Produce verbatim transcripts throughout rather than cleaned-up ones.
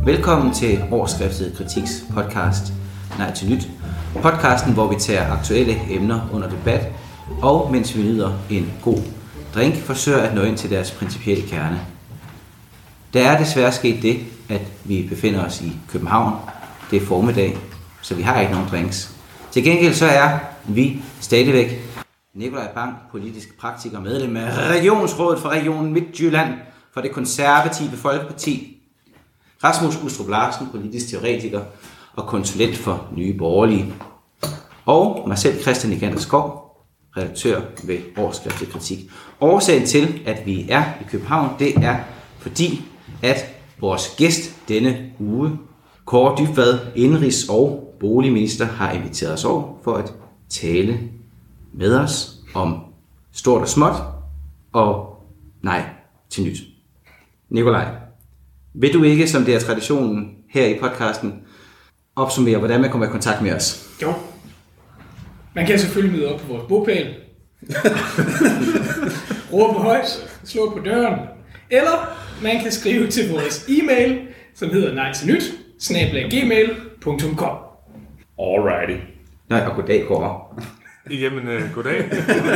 Velkommen til Overskriftet Kritiks podcast Nej til Nyt. Podcasten, hvor vi tager aktuelle emner under debat, og mens vi nyder en god drink, forsøger at nå ind til deres principielle kerne. Der er desværre sket det, at vi befinder os i København. Det er formiddag, så vi har ikke nogen drinks. Til gengæld så er vi stadigvæk Nikolaj Bang, politisk praktiker, medlem af Regionsrådet for Region Midtjylland for det konservative Folkeparti. Rasmus Ustrup Larsen, politisk teoretiker og konsulent for Nye Borgerlige. Og mig selv, Christian Nikander Skov, redaktør ved Overskriftet Kritik. Årsagen til, at vi er i København, det er fordi, at vores gæst denne uge, Kaare Dybvad, indenrigs- og boligminister, har inviteret os over for at tale med os om stort og småt og nej til nyt. Nikolaj, vil du ikke, som det er traditionen her i podcasten, opsummere, hvordan man kommer i kontakt med os? Jo. Man kan selvfølgelig møde op på vores bopæl. Råbe højt, slå på døren. Eller man kan skrive til vores e-mail, som hedder nej til nyt, snabel-a gmail punktum com. Alrighty. Nej, og goddag, Kaare. Jamen, uh, goddag.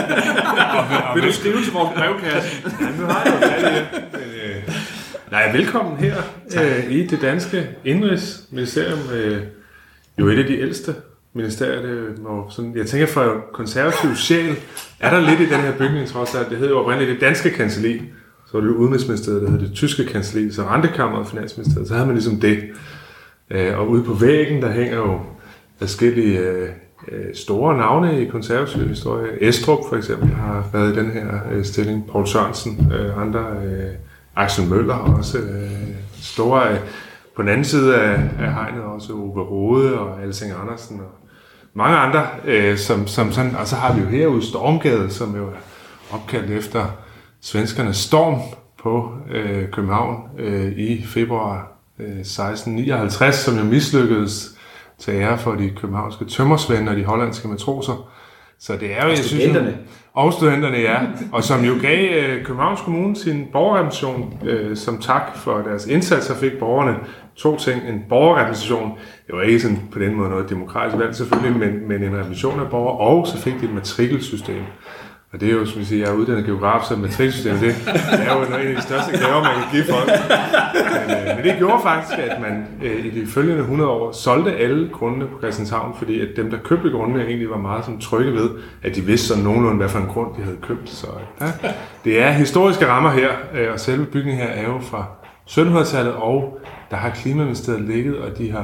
Vil du skrive til vores brevkasse? Ja, nu har jeg jo det. Men, uh, nej, velkommen her uh, i det danske Indenrigsministerium. Uh, jo et af de ældste ministerier. Det må, sådan, jeg tænker, for konservativ sjæl er der lidt i den her bygning, trods alt. Det hedder jo oprindeligt det danske kancelli. Så var det jo udenrigsministeriet, der hed det tyske kancelli, så rentekammeret og finansministeriet. Så havde man ligesom det. Uh, og ude på væggen, der hænger jo forskellige uh, store navne i konservativ historie. Estrup for eksempel har været i den her uh, stilling. Poul Sørensen, uh, andre, uh, Axel Møller også uh, store. Uh, på den anden side af, af hegnet også Ove Rode og Alsing Andersen og mange andre, uh, som, som sådan, og så har vi jo herude Stormgade, som jo er opkaldt efter svenskernes storm på uh, København uh, i februar uh, seksten nioghalvtreds, som jo mislykkedes til ære for de københavnske tømmersvende og de hollandske matroser. Så det er jo, jeg synes, jo, og studenterne, ja. Og som jo gav øh, Københavns Kommune sin borgerrepræsentation øh, som tak for deres indsats, så fik borgerne to ting. En borgerrepræsentation, det var ikke sådan på den måde noget demokratisk valg selvfølgelig, men, men en repræsentation af borgere, og så fik de et matrikelsystem. Og det er jo, som vi siger, jeg er uddannet geograf, så matrikelsystemet, det er jo en af de største gaver, man kan give folk. Men, øh, men det gjorde faktisk, at man øh, i de følgende hundrede år solgte alle grundene på Christianshavn, fordi at dem, der købte grundene, egentlig var meget sådan trygge ved, at de vidste sådan nogenlunde, hvad for en grund de havde købt. Så ja, det er historiske rammer her, øh, og selve bygningen her er jo fra syttenhundredetallet, og der har Klimaministeriet ligget, og de har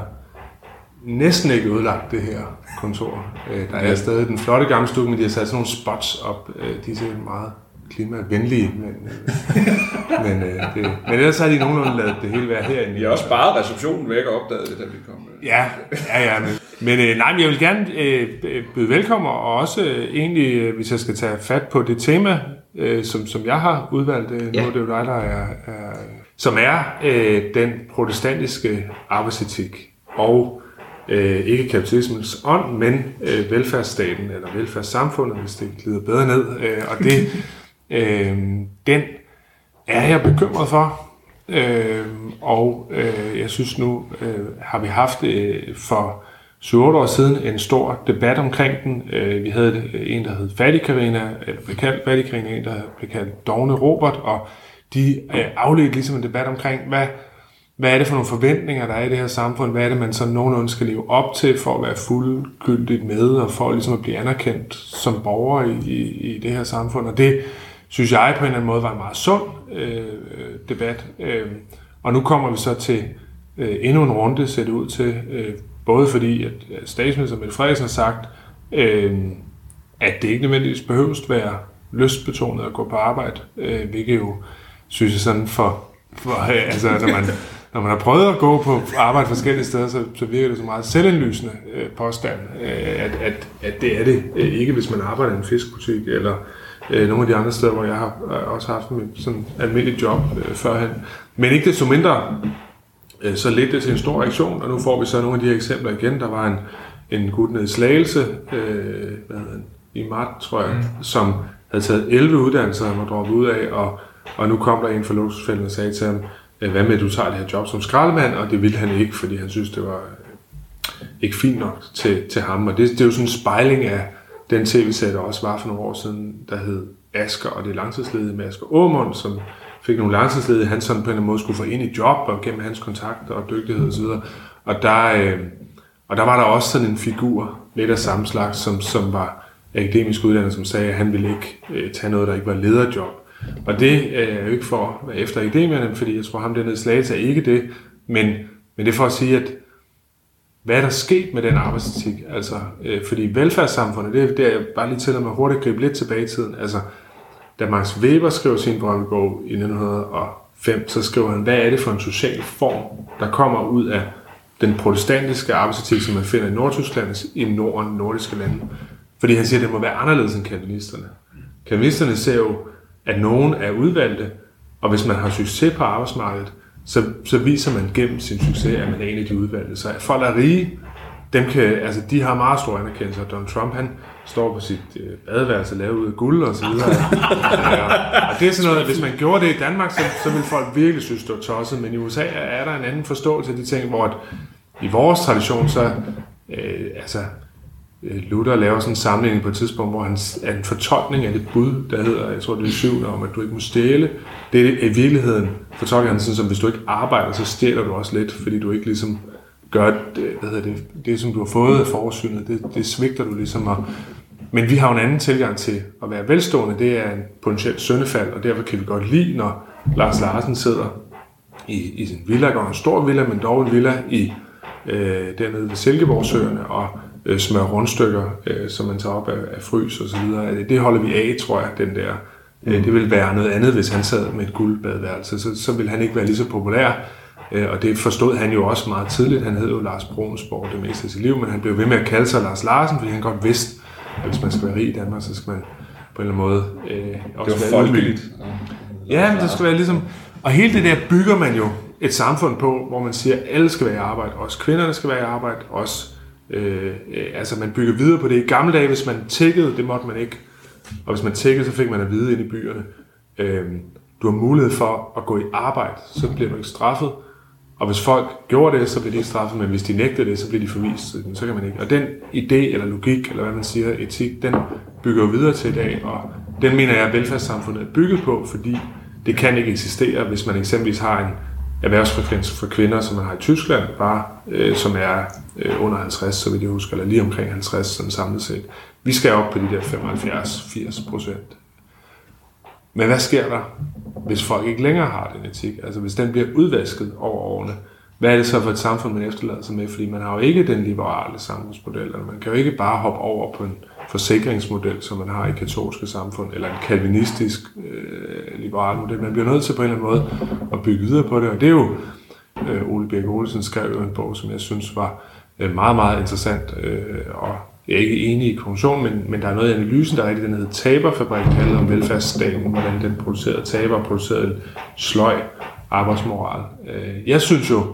næsten ikke ødelagt det her kontor. Der er stadig den flotte gamle stue, men de har sat sådan nogle spots op. De er sikkert meget klimavenlige, men, men, det, men ellers har de nogenlunde lavet det hele være herinde. De har også sparet receptionen væk og opdaget det, da vi kom. Ja, ja, ja. Men, men nej, men jeg vil gerne øh, byde velkommen, og også øh, egentlig, hvis jeg skal tage fat på det tema, øh, som, som jeg har udvalgt, øh, ja. Nu er det jo dig, der er, er som er øh, den protestantiske arbejdsetik og Øh, ikke kapitalismens ånd, men øh, velfærdsstaten eller velfærdssamfundet, hvis det glider bedre ned. Øh, og det, øh, den er jeg bekymret for. Øh, og øh, jeg synes nu, øh, har vi haft øh, for syv otte år siden en stor debat omkring den. Øh, vi havde en, der hed Fattigkarina, eller blev kaldt Fattigkarina, en, der blev kaldt Dogne Robert, og de øh, afledte ligesom en debat omkring, hvad Hvad er det for nogle forventninger, der er i det her samfund? Hvad er det, man så nogenlunde skal leve op til for at være fuldgyldigt med, og for ligesom at blive anerkendt som borger i, i, i det her samfund? Og det synes jeg på en eller anden måde var en meget sund øh, debat. Øh, og nu kommer vi så til øh, endnu en runde, ser det ud til, øh, både fordi, at statsminister Mette Frederiksen har sagt, øh, at det ikke nødvendigvis behøves at være lystbetonet at gå på arbejde, øh, hvilket jo, synes jeg sådan for, for øh, altså når man Når man har prøvet at gå på arbejde forskellige steder, så, så virker det så meget selvindlysende øh, påstand, øh, at, at, at det er det øh, ikke, hvis man arbejder i en fiskbutik, eller øh, nogle af de andre steder, hvor jeg har øh, også haft mit sådan almindeligt job øh, førhen. Men ikke desto mindre, øh, så ledte det til en stor reaktion, og nu får vi så nogle af de her eksempler igen. Der var en, en gut nede i Slagelse, øh, hvad hedder han, i marts, tror jeg, mm. som havde taget elleve uddannelser, han var droppet ud af, og, og nu kom der en fra luksusfælden og sagde til ham, hvad med, at du tager det her job som skraldemand? Og det ville han ikke, fordi han synes, det var ikke fint nok til, til ham. Og det, det er jo sådan en spejling af den tv-serie, der også var for nogle år siden, der hed Asger, og det er langtidsledige med Asger Aamund, som fik nogle langtidsledige, han sådan på en eller anden måde skulle få ind i job, og gennem hans kontakter og dygtighed osv. Og der, øh, og der var der også sådan en figur, lidt af samme slags, som, som var akademisk uddannet, som sagde, at han ville ikke øh, tage noget, der ikke var lederjob. Og det er jo ikke for at være efter akademierne, fordi jeg tror, ham dernede i Slagelse er ikke det, men, men det er for at sige, at hvad er der sket med den arbejdsetik? Altså, øh, fordi velfærdssamfundet, det er det, jeg bare lige tæller mig hurtigt gribe lidt tilbage i tiden. Altså, da Max Weber skrev sin berømmebog i nitten hundrede og fem, så skrev han, hvad er det for en social form, der kommer ud af den protestantiske arbejdsetik, som man finder i Nordtyskland, i Norden, nordiske lande. Fordi han siger, at det må være anderledes end kalvinisterne. Kalvinisterne ser jo, at nogen er udvalgte, og hvis man har succes på arbejdsmarkedet, så, så viser man gennem sin succes, at man er en af de udvalgte. Så folk er rige, dem kan, altså, de har meget stor anerkendelse. Donald Trump, han står på sit øh, badeværelse lavet ud af guld og så videre. ja, og det er sådan noget, at hvis man gjorde det i Danmark, så, så ville folk virkelig synes, det var tosset. Men i U S A er der en anden forståelse af de ting, hvor at, i vores tradition, så øh, altså, Luther laver sådan en sammenligning på et tidspunkt, hvor han er en fortolkning af det bud, der hedder, jeg tror det er syvende, om at du ikke må stjæle. Det er i virkeligheden, fortolker han sådan som, hvis du ikke arbejder, så stjæler du også lidt, fordi du ikke ligesom gør det, hvad hedder det, det som du har fået af forsynet, det, det svigter du ligesom. Og, men vi har jo en anden tilgang til at være velstående, det er en potentielt syndefald, og derfor kan vi godt lide, når Lars Larsen sidder i, i sin villa, går en stor villa, men dog en villa i øh, dernede ved Silkeborgsøerne, og øh, smør rundstykker, øh, som man tager op af, af frys og så videre. Det holder vi af, tror jeg, den der. Øh, det ville være noget andet, hvis han sad med et guldbadeværelse, så, så ville han ikke være lige så populær. Øh, og det forstod han jo også meget tidligt. Han hed jo Lars Bronsborg det meste af sit liv, men han blev ved med at kalde sig Lars Larsen, fordi han godt vidste, at hvis man skal være rig i Danmark, så skal man på en eller anden måde øh, også det var være folkeligt. Ja, men det skal være ligesom... Og hele det der bygger man jo et samfund på, hvor man siger, at alle skal være i arbejde. Også kvinderne skal være i arbejde. Også, øh, øh, altså man bygger videre på det. I gamle dage, hvis man tækkede, det måtte man ikke. Og hvis man tækkede, så fik man at vide ind i byerne. Øh, du har mulighed for at gå i arbejde, så bliver du ikke straffet. Og hvis folk gjorde det, så bliver de ikke straffet. Men hvis de nægtede det, så bliver de forvist. Så kan man ikke. Og den idé eller logik, eller hvad man siger, etik, den bygger jo videre til i dag. Og den mener jeg, at velfærdssamfundet er bygget på, fordi det kan ikke eksistere, hvis man eksempelvis har en erhvervsfrekvens for kvinder, som man har i Tyskland, bare øh, som er øh, under halvtreds, så vil jeg huske, eller lige omkring halvtreds, sådan samlet set. Vi skal op på de der femoghalvfjerds til firs procent. Men hvad sker der, hvis folk ikke længere har den etik? Altså hvis den bliver udvasket over årene, hvad er det så for et samfund, man efterlader sig med? Fordi man har jo ikke den liberale samfundsmodel, eller man kan jo ikke bare hoppe over på en forsikringsmodel, som man har i katolske samfund, eller en kalvinistisk øh, liberal model. Man bliver nødt til på en eller anden måde at bygge videre på det, og det er jo, øh, Ole Birk Olesen skrev jo en bog, som jeg synes var øh, meget, meget interessant, øh, og jeg er ikke enig i konklusionen, men, men der er noget i analysen, der er rigtig, den hedder Taberfabrik, der handler om velfærdsstaten, hvordan den producerede taber, producerede en sløj arbejdsmoral. Øh, jeg synes jo,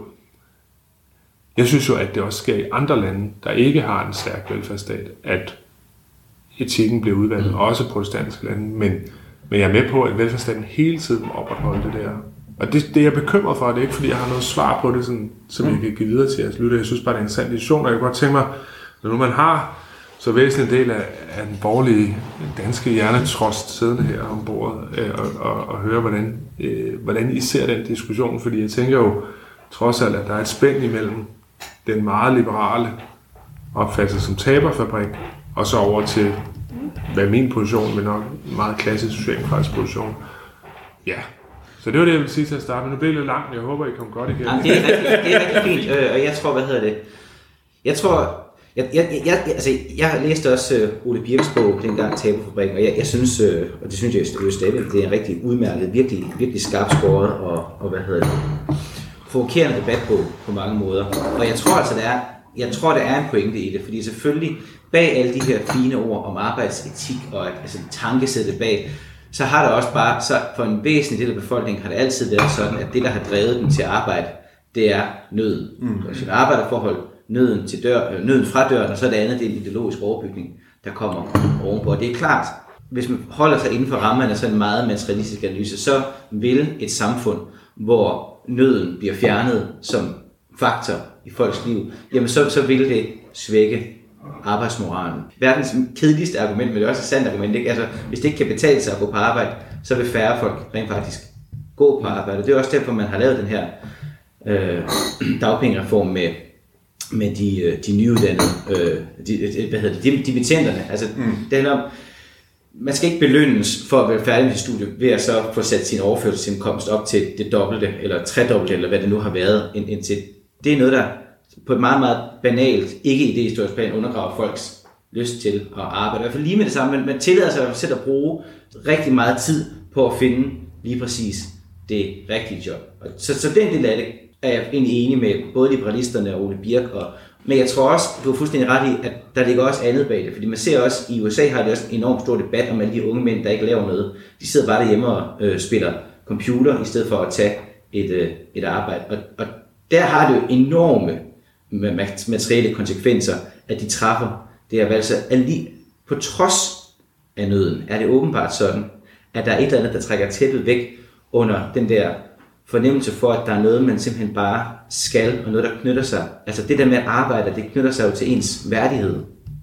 jeg synes jo, at det også sker i andre lande, der ikke har en stærk velfærdsstat, at etikken bliver udvalgt, også protestantiske lande, men, men jeg er med på, at velfærdsstaten hele tiden må opretholde det der. Og det, det er jeg bekymret for, det er ikke, fordi jeg har noget svar på det, sådan, som jeg kan give videre til jeres lytter. Jeg synes bare, det er en sand diskussion, og jeg kan godt tænke mig, når nu man har så væsentlig en del af, af den borgerlige danske hjernetrost siddende her om bordet, øh, og, og, og høre, hvordan, øh, hvordan I ser den diskussion, fordi jeg tænker jo trods alt, at der er et spænd imellem den meget liberale opfattelse som taberfabrik, og så over til, hvad min position, men nok en meget klassisk socialdemokratisk position. Ja, så det var det, jeg ville sige til at starte, men nu bliver det lidt langt, jeg håber, I kommer godt igennem. Jamen, det, er rigtig, det er rigtig fint, øh, og jeg tror, hvad hedder det, jeg tror, jeg, jeg, jeg, altså, jeg læste også uh, Ole Birks bog, dengang Taberfabrikken, og jeg, jeg synes, øh, og det synes jeg jo stadigvæk, det er en rigtig udmærket, virkelig, virkelig skarpt skåret, og, og hvad hedder det, provokerende debat på, på mange måder. Og jeg tror altså, der er, jeg tror, der er en pointe i det, fordi selvfølgelig bag alle de her fine ord om arbejdsetik og altså, tankesættet bag, så har der også bare, så for en væsentlig del af befolkningen har det altid været sådan, at det, der har drevet dem til at arbejde, det er nøden. Mm. Så et arbejderforhold, nøden, til dør, øh, nøden fra døren, og så det andet, det er en ideologisk overbygning, der kommer ovenpå. Og det er klart, hvis man holder sig inden for rammerne af sådan en meget materialistisk analyse, så vil et samfund, hvor nøden bliver fjernet som faktor i folks liv, jamen så, så vil det svække arbejdsmoralen. Verdens kedeligste argument, men det er også et sandt argument, ikke? Altså, hvis det ikke kan betale sig at gå på arbejde, så vil færre folk rent faktisk gå på arbejde. Det er også derfor, man har lavet den her øh, dagpengereform med, med de, de nyuddannede, øh, de, hvad hedder det, dimittenderne. Altså, mm. det handler om, man skal ikke belønnes for at være færdig med sit studie ved at så få sat sin overførselsindkomst op til det dobbelte, eller tredobbelte, eller hvad det nu har været indtil. Det er noget, der på et meget, meget banalt, ikke idehistorisk plan, undergraver folks lyst til at arbejde. I hvert fald lige med det samme, men man tillader sig selv at bruge rigtig meget tid på at finde lige præcis det rigtige job. Så, så den del af det er jeg egentlig enig med både liberalisterne og Ole Birk. Og, men jeg tror også, du er fuldstændig ret i, at der ligger også andet bag det. Fordi man ser også, i U S A har det også en enormt stor debat om alle de unge mænd, der ikke laver noget. De sidder bare derhjemme og øh, spiller computer, i stedet for at tage et, øh, et arbejde. Og, og der har det jo enorme materielle konsekvenser, at de træffer det her valg. Så alligevel, på trods af nøden, er det åbenbart sådan, at der er et eller andet, der trækker tæppet væk under den der fornemmelse for, at der er noget, man simpelthen bare skal, og noget, der knytter sig. Altså det der med at arbejde, det knytter sig jo til ens værdighed.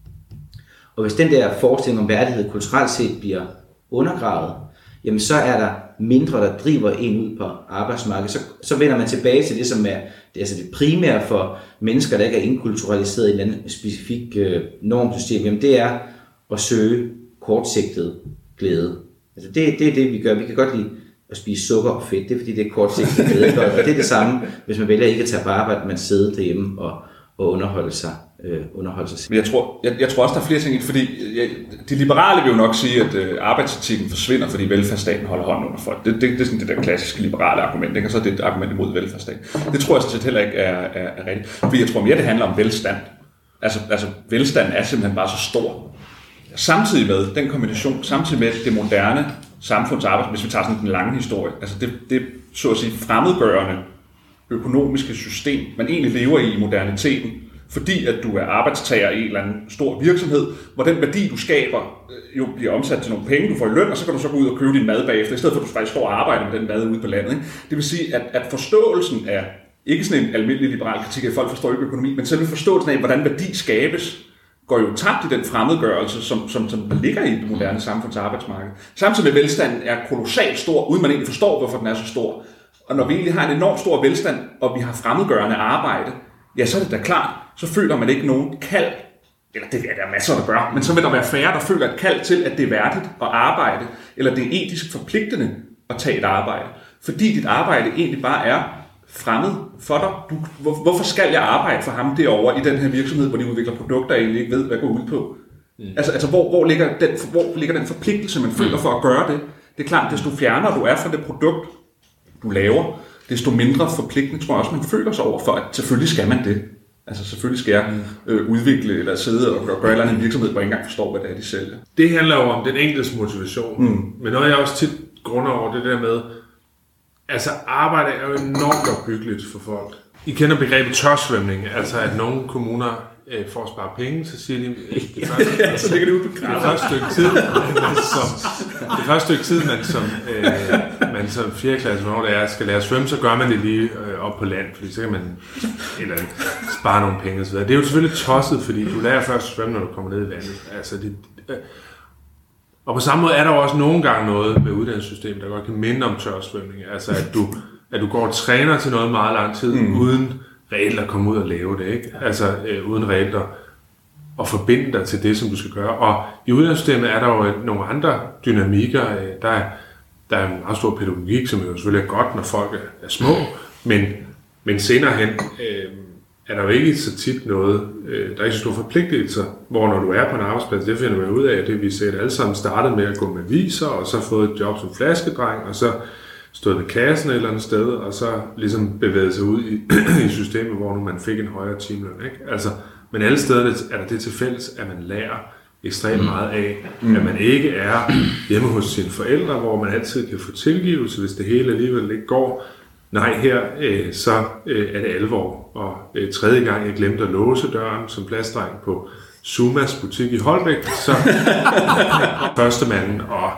Og hvis den der forestilling om værdighed kulturelt set bliver undergravet, jamen så er der mindre, der driver en ud på arbejdsmarkedet. Så, så vender man tilbage til det, som er det, altså det primære for mennesker, der ikke er inkulturaliseret i et eller andet specifikt øh, normsystem. Jamen det er at søge kortsigtet glæde. Altså det, det er det, vi gør. Vi kan godt lide at spise sukker og fedt. Det er fordi, det er kortsigtet glæde. Og det er det samme, hvis man vælger ikke at tage på arbejde, man sidder derhjemme og, og underholde sig. Øh, underholde sig. Men jeg tror, jeg, jeg tror også, der er flere ting i det, fordi jeg, de liberale vil jo nok sige, at øh, arbejdsetikken forsvinder, fordi velfærdsstaten holder hånden under folk. Det, det, det er sådan det der klassiske liberale argument, ikke? Og så er det et argument imod velfærdsstaten. Det tror jeg sådan set heller ikke er, er, er rigtigt, fordi jeg tror mere, det handler om velstand. Altså, altså velstanden er simpelthen bare så stor. Samtidig med den kombination, samtidig med det moderne samfundsarbejde, hvis vi tager sådan den lange historie, altså det, det så at sige fremmedgørende økonomiske system, man egentlig lever i i moderniteten, fordi at du er arbejdstager i en eller anden stor virksomhed, hvor den værdi, du skaber, jo bliver omsat til nogle penge, du får i løn, og så kan du så gå ud og købe din mad bagefter, i stedet for at du faktisk står og arbejder med den mad ude på landet. Ikke? Det vil sige, at, at forståelsen af, ikke sådan en almindelig liberal kritik af, at folk forstår ikke økonomi, men selve forståelsen af, hvordan værdi skabes, går jo tabt i den fremmedgørelse, som, som, som ligger i det moderne samfundsarbejdsmarked. Samtidig med velstanden er kolossalt stor, uden man egentlig forstår, hvorfor den er så stor. Og når vi egentlig har en enormt stor velstand, og vi har fremmedgørende arbejde, ja, så er det da klart, så føler man ikke nogen kald, eller det er der masser, der gør, men så vil der være færre, der føler et kald til, at det er værdigt at arbejde, eller det er etisk forpligtende at tage et arbejde. Fordi dit arbejde egentlig bare er fremmed for dig. Du, hvor, hvorfor skal jeg arbejde for ham derovre i den her virksomhed, hvor de udvikler produkter, jeg egentlig ikke ved, hvad går ud på? Mm. Altså, altså hvor, hvor, ligger den, hvor ligger den forpligtelse, man føler for at gøre det? Det er klart, desto fjernere du er fra det produkt, du laver, desto mindre forpligtende tror jeg også, man føler sig over for, at selvfølgelig skal man det. Altså selvfølgelig skal jeg øh, udvikle eller sidde og gøre et eller andet virksomhed, hvor jeg ikke engang forstår, hvad det er, de sælger. Det handler jo om den enkeltes motivation. Mm. Men noget jeg også tit grunder over det der med, altså arbejde er jo enormt opbyggeligt for folk. I kender begrebet tørsvømning, altså at nogle kommuner øh, får at spare penge, så siger de, det første, ja, så ligger det ud på det første stykke tid, man som, det første stykke tid, man som, øh, man som fjerde klasse, hvornår det er, skal lære at svømme, så gør man det lige øh, op på land, fordi så kan man eller, spare nogle penge osv. Det er jo selvfølgelig tosset, fordi du lærer først at svømme, når du kommer ned i vandet. Altså, det, øh, og på samme måde er der jo også nogle gange noget med uddannelsessystemet, der godt kan minde om tørsvømning. Altså at du, at du går og træner til noget meget lang tid, mm. uden reelt at komme ud og lave det, ikke? Altså øh, uden reelt at, at forbinde dig til det, som du skal gøre. Og i uddannelsessystemet er der jo nogle andre dynamikker. Øh, der, er, der er en meget stor pædagogik, som jo selvfølgelig er godt, når folk er, er små, men, men senere hen øh, er der jo ikke så tit noget, øh, der er ikke så store forpligtelser, hvor når du er på en arbejdsplads, det finder man ud af, at det vi set alle sammen startede med at gå med viser, og så fået et job som flaskedreng, og så stod ved kassen et eller andet sted, og så ligesom bevægede sig ud i, i systemet, hvor nu man fik en højere timeløn, ikke? Altså, men alle steder er der det til fælles, at man lærer ekstremt meget af, mm. at man ikke er hjemme hos sine forældre, hvor man altid kan få tilgivelse, hvis det hele alligevel ikke går. Nej, her øh, så øh, er det alvor, og øh, tredje gang jeg glemte at låse døren som pladsdreng på Sumas butik i Holbæk, så første manden, og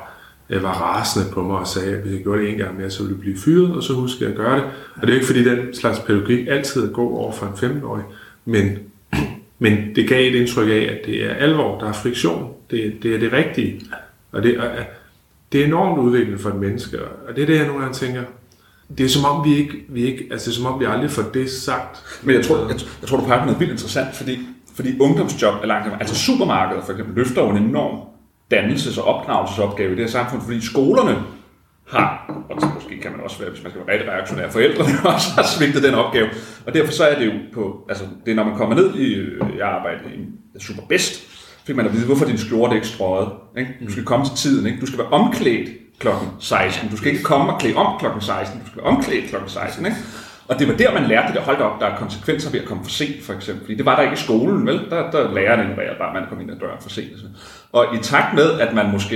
øh, var rasende på mig og sagde, at hvis jeg gjorde det en gang mere, så ville jeg blive fyret, og så husker jeg at gøre det. Og det er ikke fordi den slags pædagogik altid er god over for en femten-årig, men, men det gav et indtryk af, at det er alvor, der er friktion, det, det er det rigtige, og det er, det er enormt udviklende for et menneske, og det er det, jeg nogle gange tænker. Det er som om vi ikke, vi ikke altså det er som om vi aldrig får det sagt. Men jeg tror, jeg, jeg tror du peger på noget vildt interessant, fordi, fordi ungdomsjob er langt, altså supermarkeder for eksempel løfter jo en enorm dannelses- og opdragelsesopgave i det her samfund, fordi skolerne har, og måske kan man også være, hvis man skal være rigtig reaktionær, forældrene også har svigtet den opgave, og derfor så er det jo på, altså det er når man kommer ned i, jeg arbejder i Superbest, fik man at vide, hvorfor din skjorte ikke strøget, ikke? Du skal komme til tiden, ikke? Du skal være omklædt klokken seksten. Du skal ikke komme og klæde om klokken seksten. Du skal være omklædt klokken seksten. Ikke? Og det var der, man lærte det, der holdt op, der er konsekvenser ved at komme for sent, for eksempel. Fordi det var der ikke i skolen, vel? Der, der lærerne ignorerede bare, at man kom ind ad døren for sent. Og i takt med, at man måske,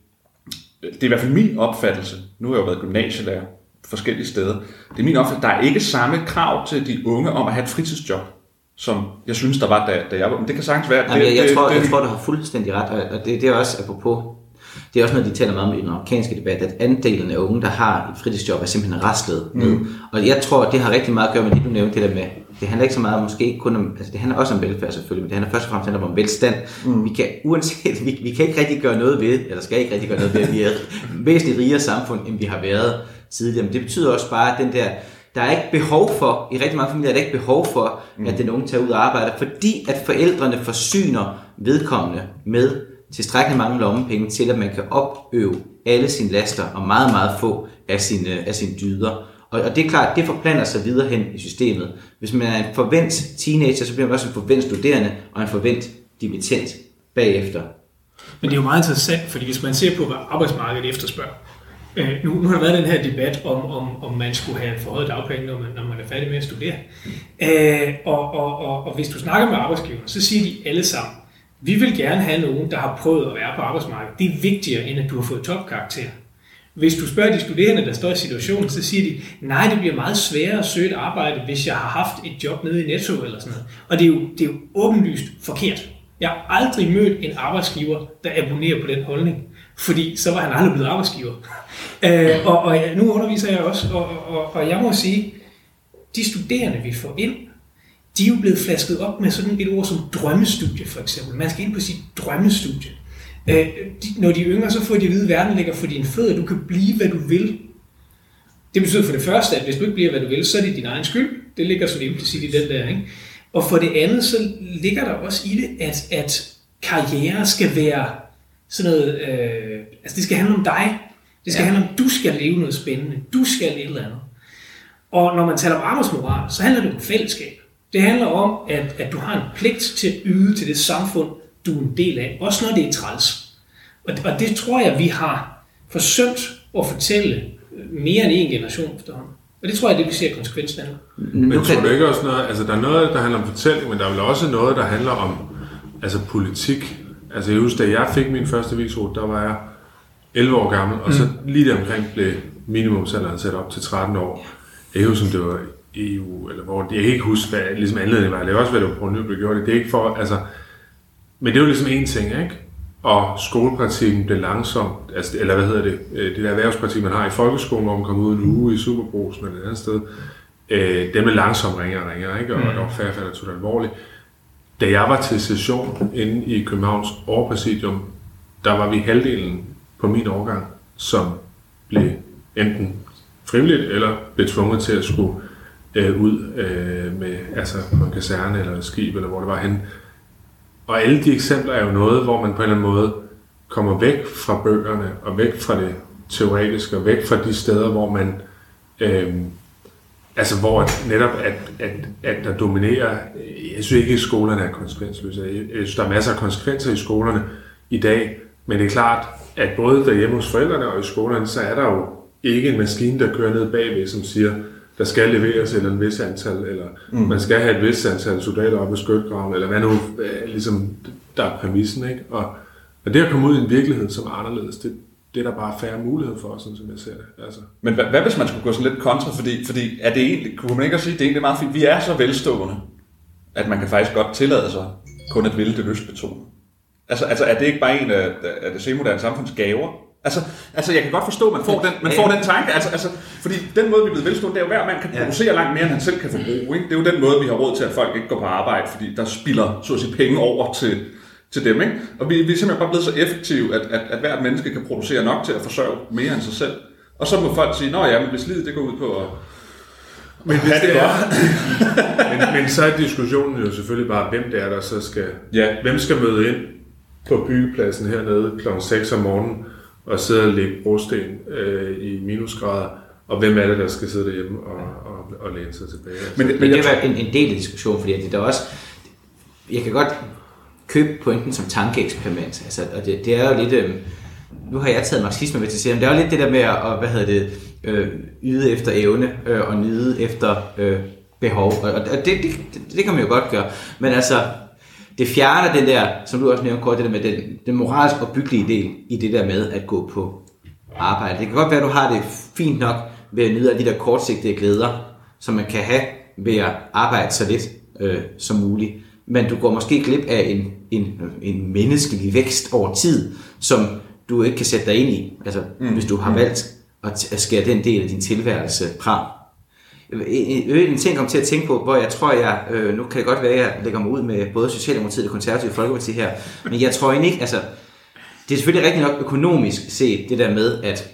det er i hvert fald min opfattelse, nu har jeg jo været gymnasielærer forskellige steder, det er min opfattelse, der er ikke samme krav til de unge om at have et fritidsjob, som jeg synes, der var, da, da jeg var. Men det kan sagtens være. Jamen, det, jeg, jeg, det, tror, det, jeg tror, du har fuldstændig ret, og det, det er også apropos. Det er også noget, de taler meget om i den amerikanske debat, at andelen af unge, der har et fritidsjob, er simpelthen raslet med. Mm. Og jeg tror, det har rigtig meget at gøre med det, du nævnte, det der med, det handler ikke så meget måske kun om, altså det handler også om velfærd selvfølgelig, men det handler først og fremmest om velstand. Mm. Vi kan uanset, vi, vi kan ikke rigtig gøre noget ved, eller skal ikke rigtig gøre noget ved, at vi er et væsentligt rigere samfund, end vi har været tidligere. Men det betyder også bare, at den der, der er ikke behov for, i rigtig mange familier er der ikke behov for, mm. at den unge tager ud og arbejder, fordi at forældrene forsyner vedkommende med tilstrækkeligt mange lommepenge til, at man kan opøve alle sine laster og meget, meget få af sine, af sine dyder. Og, og det er klart, det forplaner sig videre hen i systemet. Hvis man er en forvent teenager, så bliver man også en forvent studerende og en forvent dimittend bagefter. Men det er jo meget interessant, fordi hvis man ser på, hvad arbejdsmarkedet efterspørger. Øh, nu, nu har der været den her debat om, om, om man skulle have forhøjet dagpenge, når man, når man er færdig med at studere. Øh, og, og, og, og hvis du snakker med arbejdsgiverne, så siger de alle sammen, vi vil gerne have nogen, der har prøvet at være på arbejdsmarkedet. Det er vigtigere, end at du har fået topkarakter. Hvis du spørger de studerende, der står i situationen, så siger de, nej, det bliver meget sværere at søge et arbejde, hvis jeg har haft et job nede i Netto eller sådan noget. Og det er jo, det er jo åbenlyst forkert. Jeg har aldrig mødt en arbejdsgiver, der abonnerer på den holdning, fordi så var han aldrig blevet arbejdsgiver. øh, og, og nu underviser jeg også, og, og, og jeg må sige, de studerende, vi får ind, de er jo blevet flasket op med sådan et ord som drømmestudie, for eksempel. Man skal ind på sit drømmestudie. Øh, de, når de er yngre, så får de at vide, at verden ligger for dine fødder. Du kan blive, hvad du vil. Det betyder for det første, at hvis du ikke bliver, hvad du vil, så er det din egen skyld. Det ligger sådan implicit i den der, ikke? Og for det andet, så ligger der også i det, at, at karriere skal være sådan noget, øh, altså det skal handle om dig. Det skal ja. handle om, du skal leve noget spændende. Du skal et eller andet. Og når man taler om arbejdsmoral, så handler det om fællesskab. Det handler om, at, at du har en pligt til at yde til det samfund, du er en del af. Også når det er træls. Og, og det tror jeg, vi har forsømt at fortælle mere end en generation efterhånden. Og det tror jeg, det vi ser konsekvensen af. Men tror du ikke også noget, altså der er noget, der handler om fortælling, men der er vel også noget, der handler om altså politik. Altså jeg husker, da jeg fik min første avisrute, der var jeg elleve år gammel, og mm. så lige der omkring blev minimumsalderen sat op til tretten år. Jeg husker, om det var E U, eller hvor, jeg kan ikke huske, hvad ligesom anledningen var. Det er også, hvad det var på nu blev gjort. Det er ikke for, altså, men det er jo ligesom en ting, ikke? Og skolepraktikken blev langsomt, altså, eller hvad hedder det, det der erhvervspraktik, man har i folkeskolen, hvor man kommer ud en uge i Superbrusen eller et andet sted, øh, den blev langsomt ringere og ringere, ikke? Og mm. der var færre, der tog det alvorligt. Da jeg var til session inde i Københavns overpræsidium, der var vi halvdelen på min årgang, som blev enten frivilligt eller blev tvunget til at skulle øh, ud øh, med, altså på en kaserne eller et skib, eller hvor det var henne. Og alle de eksempler er jo noget, hvor man på en eller anden måde kommer væk fra bøgerne, og væk fra det teoretiske, og væk fra de steder, hvor man, øh, altså hvor netop, at, at, at der dominerer, jeg synes ikke, at skolerne er konsekvensløse. Jeg synes, der er masser af konsekvenser i skolerne i dag, men det er klart, at både derhjemme hos forældrene og i skolerne, så er der jo ikke en maskine, der kører ned bagved, som siger, der skal leveres eller en vis antal, eller mm. man skal have et vis antal soldater op i skyttegraven, eller hvad nu, ligesom, der er præmissen, ikke? Og, og det at komme ud i en virkelighed, som er anderledes, det, det er der bare færre mulighed for, sådan som jeg ser det. Altså. Men hvad, hvad hvis man skulle gå sådan lidt kontra, fordi, fordi er det egentlig, kunne man ikke sige, det er egentlig meget fint, vi er så velstående, at man kan faktisk godt tillade sig kun at ville det lystbetonet. Altså, altså er det ikke bare en af, af det senmoderne samfunds gaver, Altså, altså jeg kan godt forstå, at man får den, man får den tanke, altså, altså, fordi den måde, vi er blevet velstående, det er jo hver mand kan producere ja. langt mere, end han selv kan forbruge. Ikke? Det er jo den måde, vi har råd til, at folk ikke går på arbejde, fordi der spilder så at sige, penge over til, til dem. Ikke? Og vi, vi er simpelthen bare blevet så effektive, at, at, at hvert menneske kan producere nok til at forsørge mere end sig selv. Og så må folk sige, nå ja, men hvis livet det går ud på at men hvis det er, men, men så er diskussionen jo selvfølgelig bare, hvem det er, der så skal, ja. hvem skal møde ind på byggepladsen hernede klokken seks om morgenen og sidde og lægge brosten øh, i minusgrader, og hvem er det, der skal sidde derhjemme og, og, og læne sig tilbage. Altså. Men, men, men det er en, en del af diskussionen, fordi det er også, jeg kan godt købe pointen som tankeeksperiment, altså, og det, det er jo lidt, øh, nu har jeg taget marxisme med til at sige, men det er jo lidt det der med at, hvad hedder det, øh, yde efter evne øh, og nyde efter øh, behov, og, og det, det, det, det kan man jo godt gøre, men altså, det fjerner den der, som du også nævnte kort, det der med den, den moralsk opbyggelige del i det der med at gå på arbejde. Det kan godt være, at du har det fint nok ved at nyde af de der kortsigtede glæder, som man kan have ved at arbejde så lidt øh, som muligt. Men du går måske glip af en, en, en menneskelig vækst over tid, som du ikke kan sætte dig ind i, altså mm. hvis du har valgt at, at skære den del af din tilværelse fra. En, en ting kom til at tænke på, hvor jeg tror, jeg, øh, nu kan det godt være, at jeg lægger mig ud med både Socialdemokratiet og Konservative Folkeparti her, men jeg tror egentlig ikke, altså, det er selvfølgelig rigtig nok økonomisk set, det der med, at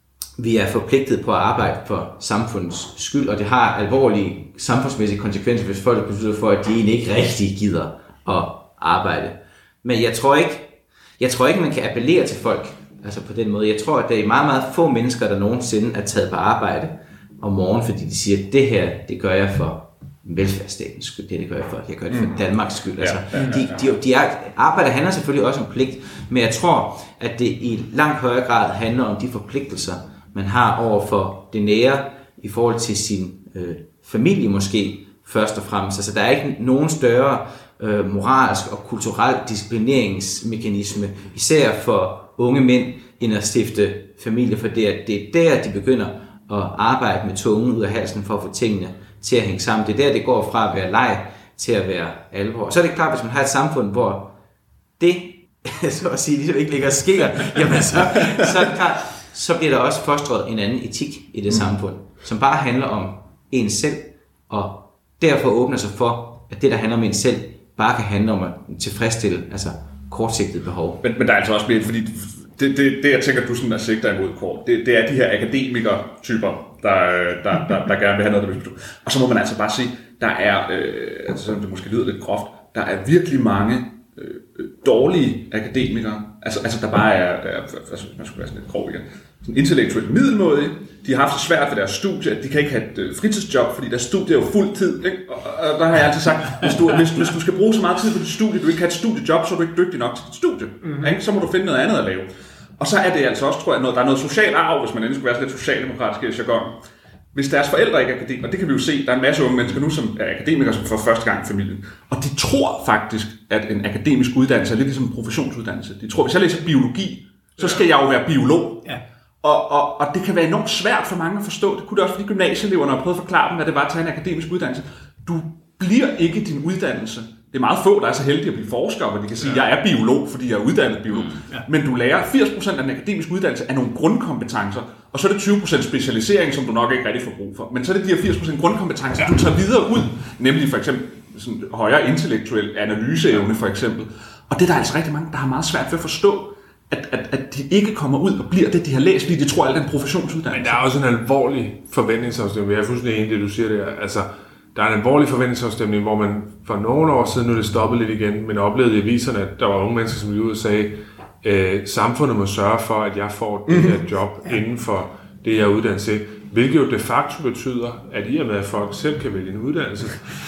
vi er forpligtet på at arbejde for samfundets skyld, og det har alvorlige samfundsmæssige konsekvenser, hvis folk beslutter for, at de egentlig ikke rigtig gider at arbejde. Men jeg tror ikke, jeg tror ikke, man kan appellere til folk, altså på den måde. Jeg tror, at der er meget, meget få mennesker, der nogensinde er taget på arbejde om morgenen, fordi de siger, at det her, det gør jeg for velfærdsstatens skyld, det, det gør jeg for, jeg gør det for Danmarks skyld. Altså, ja, ja, ja, ja. De, de, de er, arbejder handler selvfølgelig også om pligt, men jeg tror, at det i langt højere grad handler om de forpligtelser, man har over for det nære, i forhold til sin øh, familie måske, først og fremmest. Altså, der er ikke nogen større øh, moralsk og kulturel disciplineringsmekanisme, især for unge mænd, end at stifte familie, for det er, det er der, de begynder at arbejde med tungen ud af halsen for at få tingene til at hænge sammen. Det er der, det går fra at være leg til at være alvor. Og så er det klart, hvis man har et samfund, hvor det, så at sige, ligesom ikke ligger og sker, jamen så, så er det klart, så bliver der også fostret en anden etik i det mm. samfund, som bare handler om en selv, og derfor åbner sig for, at det, der handler om en selv, bare kan handle om at tilfredsstille altså kortsigtede behov. Men, men der er altså også mere, fordi det, det, det jeg tænker, du sådan er sigter imod, Kort, det, det er de her akademiker-typer, der, der, der, der gerne vil have noget, der vil bestå. Og så må man altså bare sige, der er, øh, altså det måske lyder lidt groft, der er virkelig mange øh, dårlige akademikere, altså, altså der bare er, der er altså, man skulle være sådan lidt grov igen, sådan intellektuelt middelmådige, de har haft så svært ved deres studie, at de kan ikke have et øh, fritidsjob, fordi deres studie er jo fuld tid, ikke? Og, og der har jeg altid sagt, hvis du, hvis, hvis du skal bruge så meget tid på dit studie, du ikke har et studiejob, så er du ikke dygtig nok til dit studie, mm-hmm. ikke? Så må du finde noget andet at lave. Og så er det altså også, tror jeg, noget, der er noget social arv, hvis man endelig skulle være sådan lidt socialdemokratisk i jargon. Hvis deres forældre ikke er akademikere, og det kan vi jo se, der er en masse unge mennesker nu, som er akademikere, som får første gang i familien. Og de tror faktisk, at en akademisk uddannelse er lidt ligesom en professionsuddannelse. De tror, hvis jeg læser biologi, så skal jeg jo være biolog. Ja. Og, og, og det kan være enormt svært for mange at forstå. Det kunne det også for de gymnasieeleverne, og prøvet at forklare dem, hvad det var at tage en akademisk uddannelse. Du bliver ikke din uddannelse. Det er meget få, der er så heldige at blive forskere, hvor de kan sige, at ja. jeg er biolog, fordi jeg er uddannet biolog. Ja. Men du lærer firs procent af den akademiske uddannelse af nogle grundkompetencer, og så er det tyve procent specialisering, som du nok ikke rigtig får brug for. Men så er det de her firs procent grundkompetencer, ja. du tager videre ud, nemlig for eksempel sådan højere intellektuel analyseevne for eksempel. Og det er der altså rigtig mange, der har meget svært ved at forstå, at, at, at de ikke kommer ud og bliver det, de har læst, fordi de tror, at det er en professionsuddannelse. Men der er også en alvorlig forventningsafstemning. Jeg er fuldstændig enig i det, du siger der. Altså, der er en alvorlig forventningsafstemning, hvor man for nogle år siden, nu er det stoppet lidt igen, men oplevede i aviserne, at der var unge mennesker, som ville ud og sagde, øh, samfundet må sørge for, at jeg får det her job inden for det, jeg er uddannet til. Hvilket jo de facto betyder, at i og med, at folk selv kan vælge en uddannelse,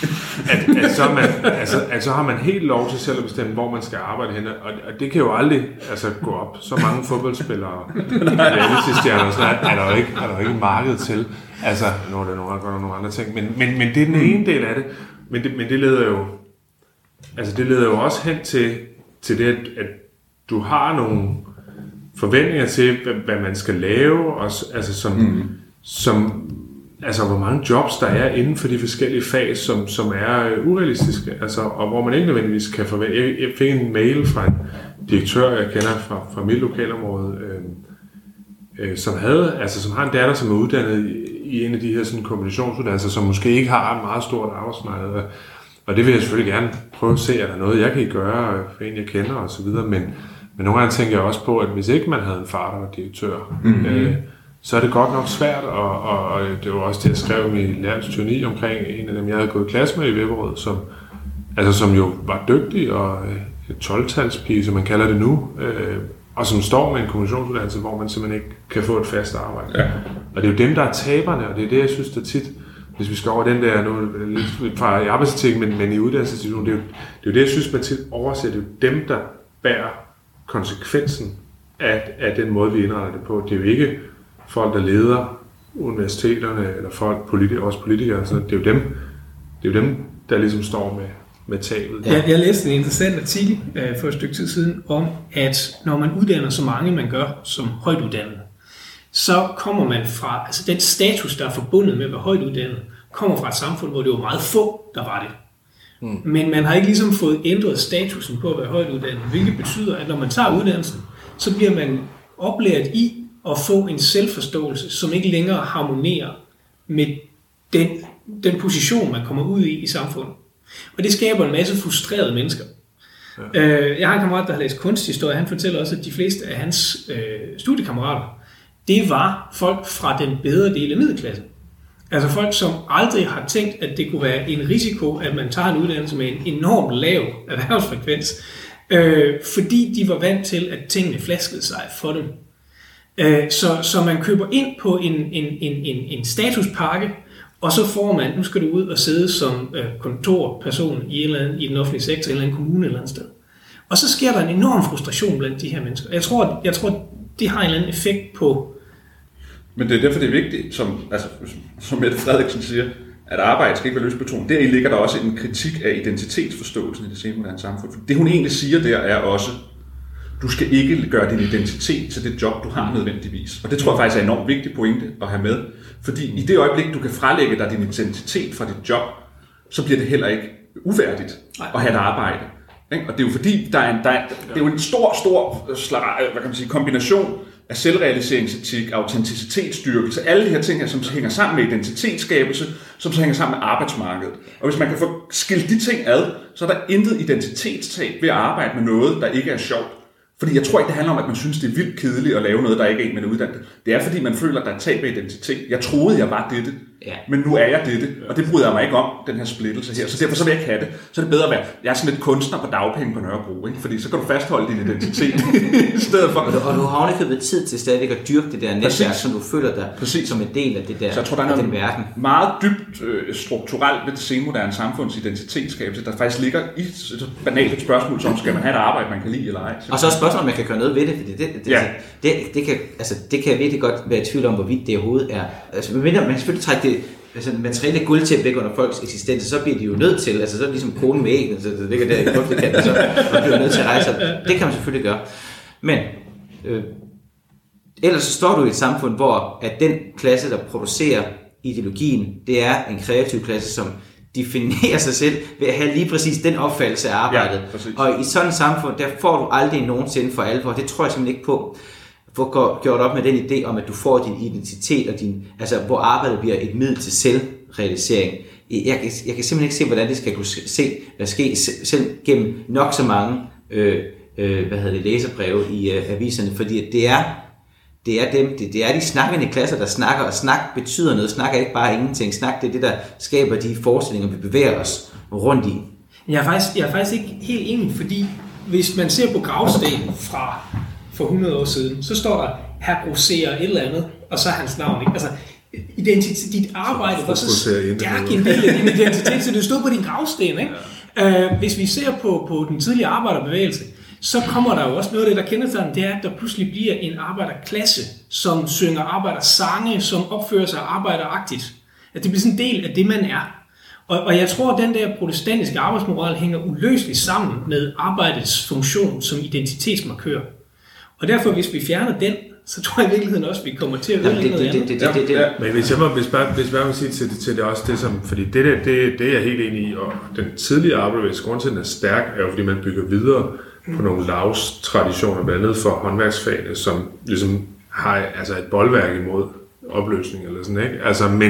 at, at, så, man, altså, at så har man helt lov til selv at bestemme, hvor man skal arbejde henne. Og, og det kan jo aldrig altså, gå op. Så mange fodboldspillere og reality-stjerner, så er der jo ikke, er der jo ikke marked til. Altså, nu er der nogle, gør nogle andre ting. Men, men, men det er den ene del af det. Men det, men det leder jo altså det leder jo også hen til, til det, at, at du har nogle forventninger til, hvad, hvad man skal lave, og, altså som, mm. som altså hvor mange jobs der er inden for de forskellige fag, som, som er urealistiske, altså, og hvor man ikke nødvendigvis kan forvente. Jeg, jeg fik en mail fra en direktør, jeg kender fra, fra mit lokalområde, øh, øh, som havde, altså som har en datter, som er uddannet i, i en af de her sådan kombinationsuddannelser, som måske ikke har et meget stort arbejdsmarked. Og, og det vil jeg selvfølgelig gerne prøve at se, er der noget, jeg kan gøre for en, jeg kender og så videre, men, men nogle gange tænker jeg også på, at hvis ikke man havde en far, der var direktør, mm-hmm. øh, så er det godt nok svært, og, og, og det var også det, jeg skrev i Lærernes Tyranni omkring en af dem, jeg havde gået i klasse med i Vipperød, som, altså, som jo var dygtig og øh, tolv-talspige, som man kalder det nu, øh, og som står med en kommunikationsuddannelse, hvor man simpelthen ikke kan få et fast arbejde. Ja. Og det er jo dem, der er taberne, og det er det, jeg synes, der tit, hvis vi skal over den der, nu lidt fra i arbejdsetikken, men, men i uddannelsesinstitutionen, det er, jo, det er jo det, jeg synes, man tit overser, det er jo dem, der bærer konsekvensen af, af den måde, vi indretter det på. Det er jo ikke folk, der leder universiteterne, eller folk, politi- også politikere, så det er jo dem, det er jo dem, der ligesom står med, med tabet. Jeg, jeg læste en interessant artikel øh, for et stykke tid siden om, at når man uddanner så mange, man gør som højt uddannet, så kommer man fra, altså den status, der er forbundet med at være højt uddannet, kommer fra et samfund, hvor det var meget få, der var det. Mm. Men man har ikke ligesom fået ændret statusen på at være højt uddannet, hvilket betyder, at når man tager uddannelsen, så bliver man oplært i at få en selvforståelse, som ikke længere harmonerer med den, den position, man kommer ud i i samfundet. Og det skaber en masse frustrerede mennesker. Ja. Øh, jeg har en kammerat, der har læst kunsthistorie. Han fortæller også, at de fleste af hans øh, studiekammerater, det var folk fra den bedre del af middelklassen. Altså folk, som aldrig har tænkt, at det kunne være en risiko, at man tager en uddannelse med en enormt lav erhvervsfrekvens, øh, fordi de var vant til, at tingene flaskede sig for dem. Øh, så, så man køber ind på en, en, en, en, en statuspakke, og så får man, nu skal du ud og sidde som øh, kontorperson i, en eller anden, i den offentlige sektor, eller en kommune eller andet sted. Og så sker der en enorm frustration blandt de her mennesker. Jeg tror, jeg tror det har en eller anden effekt på... Men det er derfor, det er vigtigt, som, altså, som Mette Frederiksen siger, at arbejde skal ikke være løsbetonet. Deri ligger der også en kritik af identitetsforståelsen i det senmoderne samfund. For det hun egentlig siger der er også, du skal ikke gøre din identitet til det job, du har nødvendigvis. Og det tror jeg faktisk er en enormt vigtig pointe at have med. Fordi i det øjeblik, du kan frelægge dig din identitet fra dit job, så bliver det heller ikke uværdigt at have et arbejde. Og det er jo fordi, der er en, der er, det er jo en stor, stor hvad kan man sige, kombination af selvrealiseringsetik, autenticitetsstyrkelse, alle de her ting her, som hænger sammen med identitetsskabelse, som så hænger sammen med arbejdsmarkedet. Og hvis man kan få skilt de ting ad, så er der intet identitetstab ved at arbejde med noget, der ikke er sjovt. Fordi jeg tror ikke, det handler om, at man synes, det er vildt kedeligt at lave noget, der ikke er en, man er uddannet. Det er, fordi man føler, at der er tab af identitet. Jeg troede, jeg var dette, ja. Men nu er jeg dette, og det bryder jeg mig ikke om, den her splittelse her. Så derfor så vil jeg ikke have det. Så er det bedre at være, jeg er sådan lidt kunstner på dagpenge på Nørrebro, ikke? Fordi så kan du fastholde din identitet i stedet for. Og du, og du har ikke ved tid til stadig at dyrke det der netværk, som du føler dig Præcis. Som en del af det der, så jeg tror, der er den verden. Meget dybt øh, strukturelt ved det senmoderne samfunds identitetsskabelse, der faktisk ligger i et banalt spørgsmål, som skal man have et arbejde, man kan lide eller ej. Og så er spørgsmålet, om man kan gøre noget ved det, fordi det, det, ja. altså, det, det, kan, altså, det kan jeg virkelig godt være i tvivl om, hvorvidt det overhovedet er. Altså, man kan selvfølgelig trække det altså, materielle guldtæppe væk under folks eksistens, så bliver de jo nødt til, altså så er det ligesom konen med æggen, så det ligger der i krybdekanten, så man bliver nødt til at rejse. Det kan man selvfølgelig gøre. Men øh, ellers så står du i et samfund, hvor at den klasse, der producerer ideologien, det er en kreativ klasse, som definerer sig selv ved at have lige præcis den opfattelse af arbejdet. Ja, og i sådan et samfund, der får du aldrig nogensinde for alvor. Det tror jeg simpelthen ikke på. Få gjort op med den idé om, at du får din identitet og din, altså hvor arbejdet bliver et middel til selvrealisering. Jeg, jeg, jeg kan simpelthen ikke se, hvordan det skal kunne se, hvad ske selv gennem nok så mange øh, øh, hvad hedder det, læserbreve i øh, aviserne, fordi det er det er dem, det, det er de snakkende klasser, der snakker, og snak betyder noget. Snak er ikke bare ingenting. Snak, det er det, der skaber de forestillinger, vi bevæger os rundt i. Jeg er faktisk, jeg er faktisk ikke helt enig, fordi hvis man ser på gravstenen fra for hundrede år siden, så står der, her grosserer et eller andet, og så er hans navn, ikke? Altså, identitet, dit arbejde var så stærk en del af din identitet, så det stod på din gravsten, ikke? Ja. Uh, hvis vi ser på, på den tidlige arbejderbevægelse, så kommer der jo også noget af det, der kendetegner, det er, at der pludselig bliver en arbejderklasse, som synger arbejdersange, som opfører sig arbejderagtigt. At det bliver sådan en del af det, man er. Og, og jeg tror, at den der protestantiske arbejdsmoral hænger uløseligt sammen med arbejdets funktion som identitetsmarkør. Og derfor, hvis vi fjerner den, så tror jeg i virkeligheden også, at vi kommer til at ødelægge noget andet. Det, det, det, det, det. Men hvis jeg må, hvis bare, hvis jeg må sige til det, til det også, det som, fordi det, det, det, det er jeg helt enig i, og den tidlige arbejdsbevægelse, grunden til den er stærk, er jo fordi man bygger videre på nogle lavstraditioner, blandt andet for håndværksfagene, som ligesom har altså et bolværk imod opløsning eller sådan, ikke? Altså, men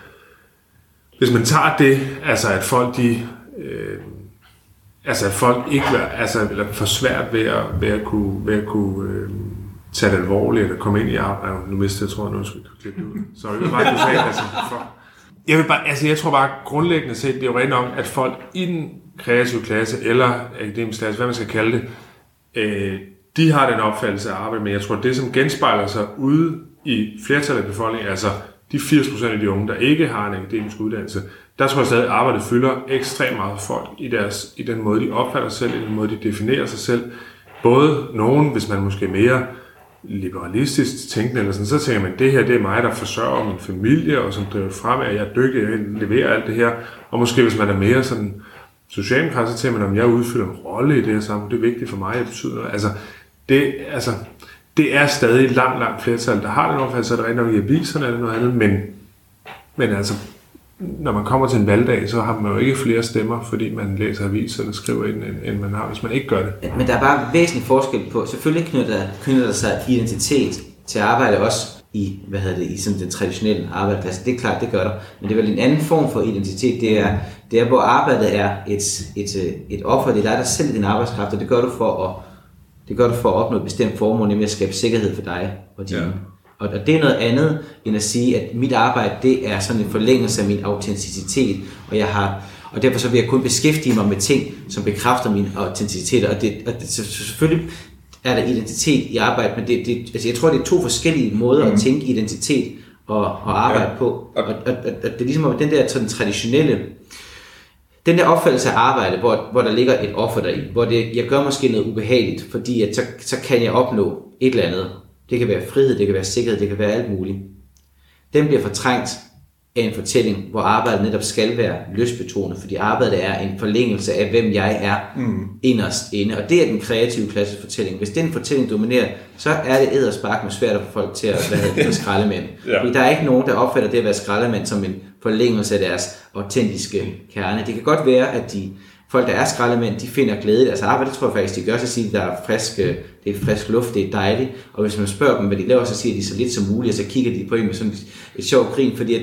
hvis man tager det, altså at folk de, øh, altså at folk ikke var, altså eller for svært ved at, ved at kunne, ved at kunne øh, tage det alvorligt eller komme ind i arbejde. Nu mistede jeg, tror jeg, nu skal jeg klippe det ud. Så jeg vil bare du sagde, altså, for. Jeg vil bare, altså jeg tror bare grundlæggende set, det er jo rent nok, at folk i den kreative klasse eller akademisk klasse, hvad man skal kalde det, øh, de har den opfattelse af arbejde, men jeg tror, det som genspejler sig ude i flertallet af befolkningen, altså de firs procent af de unge, der ikke har en akademisk uddannelse, der tror jeg stadig, at arbejdet fylder ekstremt meget folk i, deres, i den måde, de opfatter sig selv, i den måde, de definerer sig selv. Både nogen, hvis man måske er mere liberalistisk tænkende, eller sådan, så tænker man, det her det er mig, der forsørger min familie, og som driver frem, at jeg er dygtig, jeg leverer alt det her. Og måske hvis man er mere sådan socialdemokrat, så tænker man, om jeg udfylder en rolle i det her sammen, det er vigtigt for mig, det betyder noget. Altså, det, altså, det er stadig langt, langt flertal, der har den opfattelse, så er det rent nok i aviserne eller noget andet, men, men altså, når man kommer til en valgdag, så har man jo ikke flere stemmer, fordi man læser aviser eller skriver ind, end man har, hvis man ikke gør det. Men der er bare væsentlig forskel på, selvfølgelig knytter, knytter der sig identitet til arbejde også i, hvad hedder det, i sådan den traditionelle arbejdsplads. Det er klart, det gør der. Men det er vel en anden form for identitet. Det er, det er hvor arbejdet er et, et, et offer. Det er dig, der sælger din arbejdskraft, og det gør du for at, det gør du for at opnå et bestemt formål, nemlig at skabe sikkerhed for dig og dine. Ja. Og det er noget andet end at sige, at mit arbejde, det er sådan en forlængelse af min autenticitet, og jeg har, og derfor så vil jeg kun beskæftige mig med ting, som bekræfter min autenticitet, og det, og det så selvfølgelig er der identitet i arbejde, men det, det, altså jeg tror, det er to forskellige måder mm. at tænke identitet og, og arbejde ja. på, og, og, og, og det er ligesom den der sådan traditionelle, den der opfattelse af arbejde, hvor, hvor der ligger et offer deri, hvor det, jeg gør måske noget ubehageligt, fordi at så, så kan jeg opnå et eller andet. Det kan være frihed, det kan være sikkerhed, det kan være alt muligt. Den bliver fortrængt af en fortælling, hvor arbejdet netop skal være lystbetonet, fordi arbejdet er en forlængelse af, hvem jeg er mm. inderst inde. Og det er den kreative klasse fortælling. Hvis den fortælling dominerer, så er det edderspark med svært at få folk til at være skraldemænd. Ja. Fordi der er ikke nogen, der opfatter det at være skraldemand som en forlængelse af deres autentiske kerne. Det kan godt være, at de folk, der er skraldemænd, de finder glæde i deres arbejde. Det tror jeg faktisk, de gør, så siger de, der er frisk, det er frisk luft, det er dejligt. Og hvis man spørger dem, hvad de laver, så siger de så lidt som muligt, og så kigger de på en med sådan et, et sjovt grin, fordi at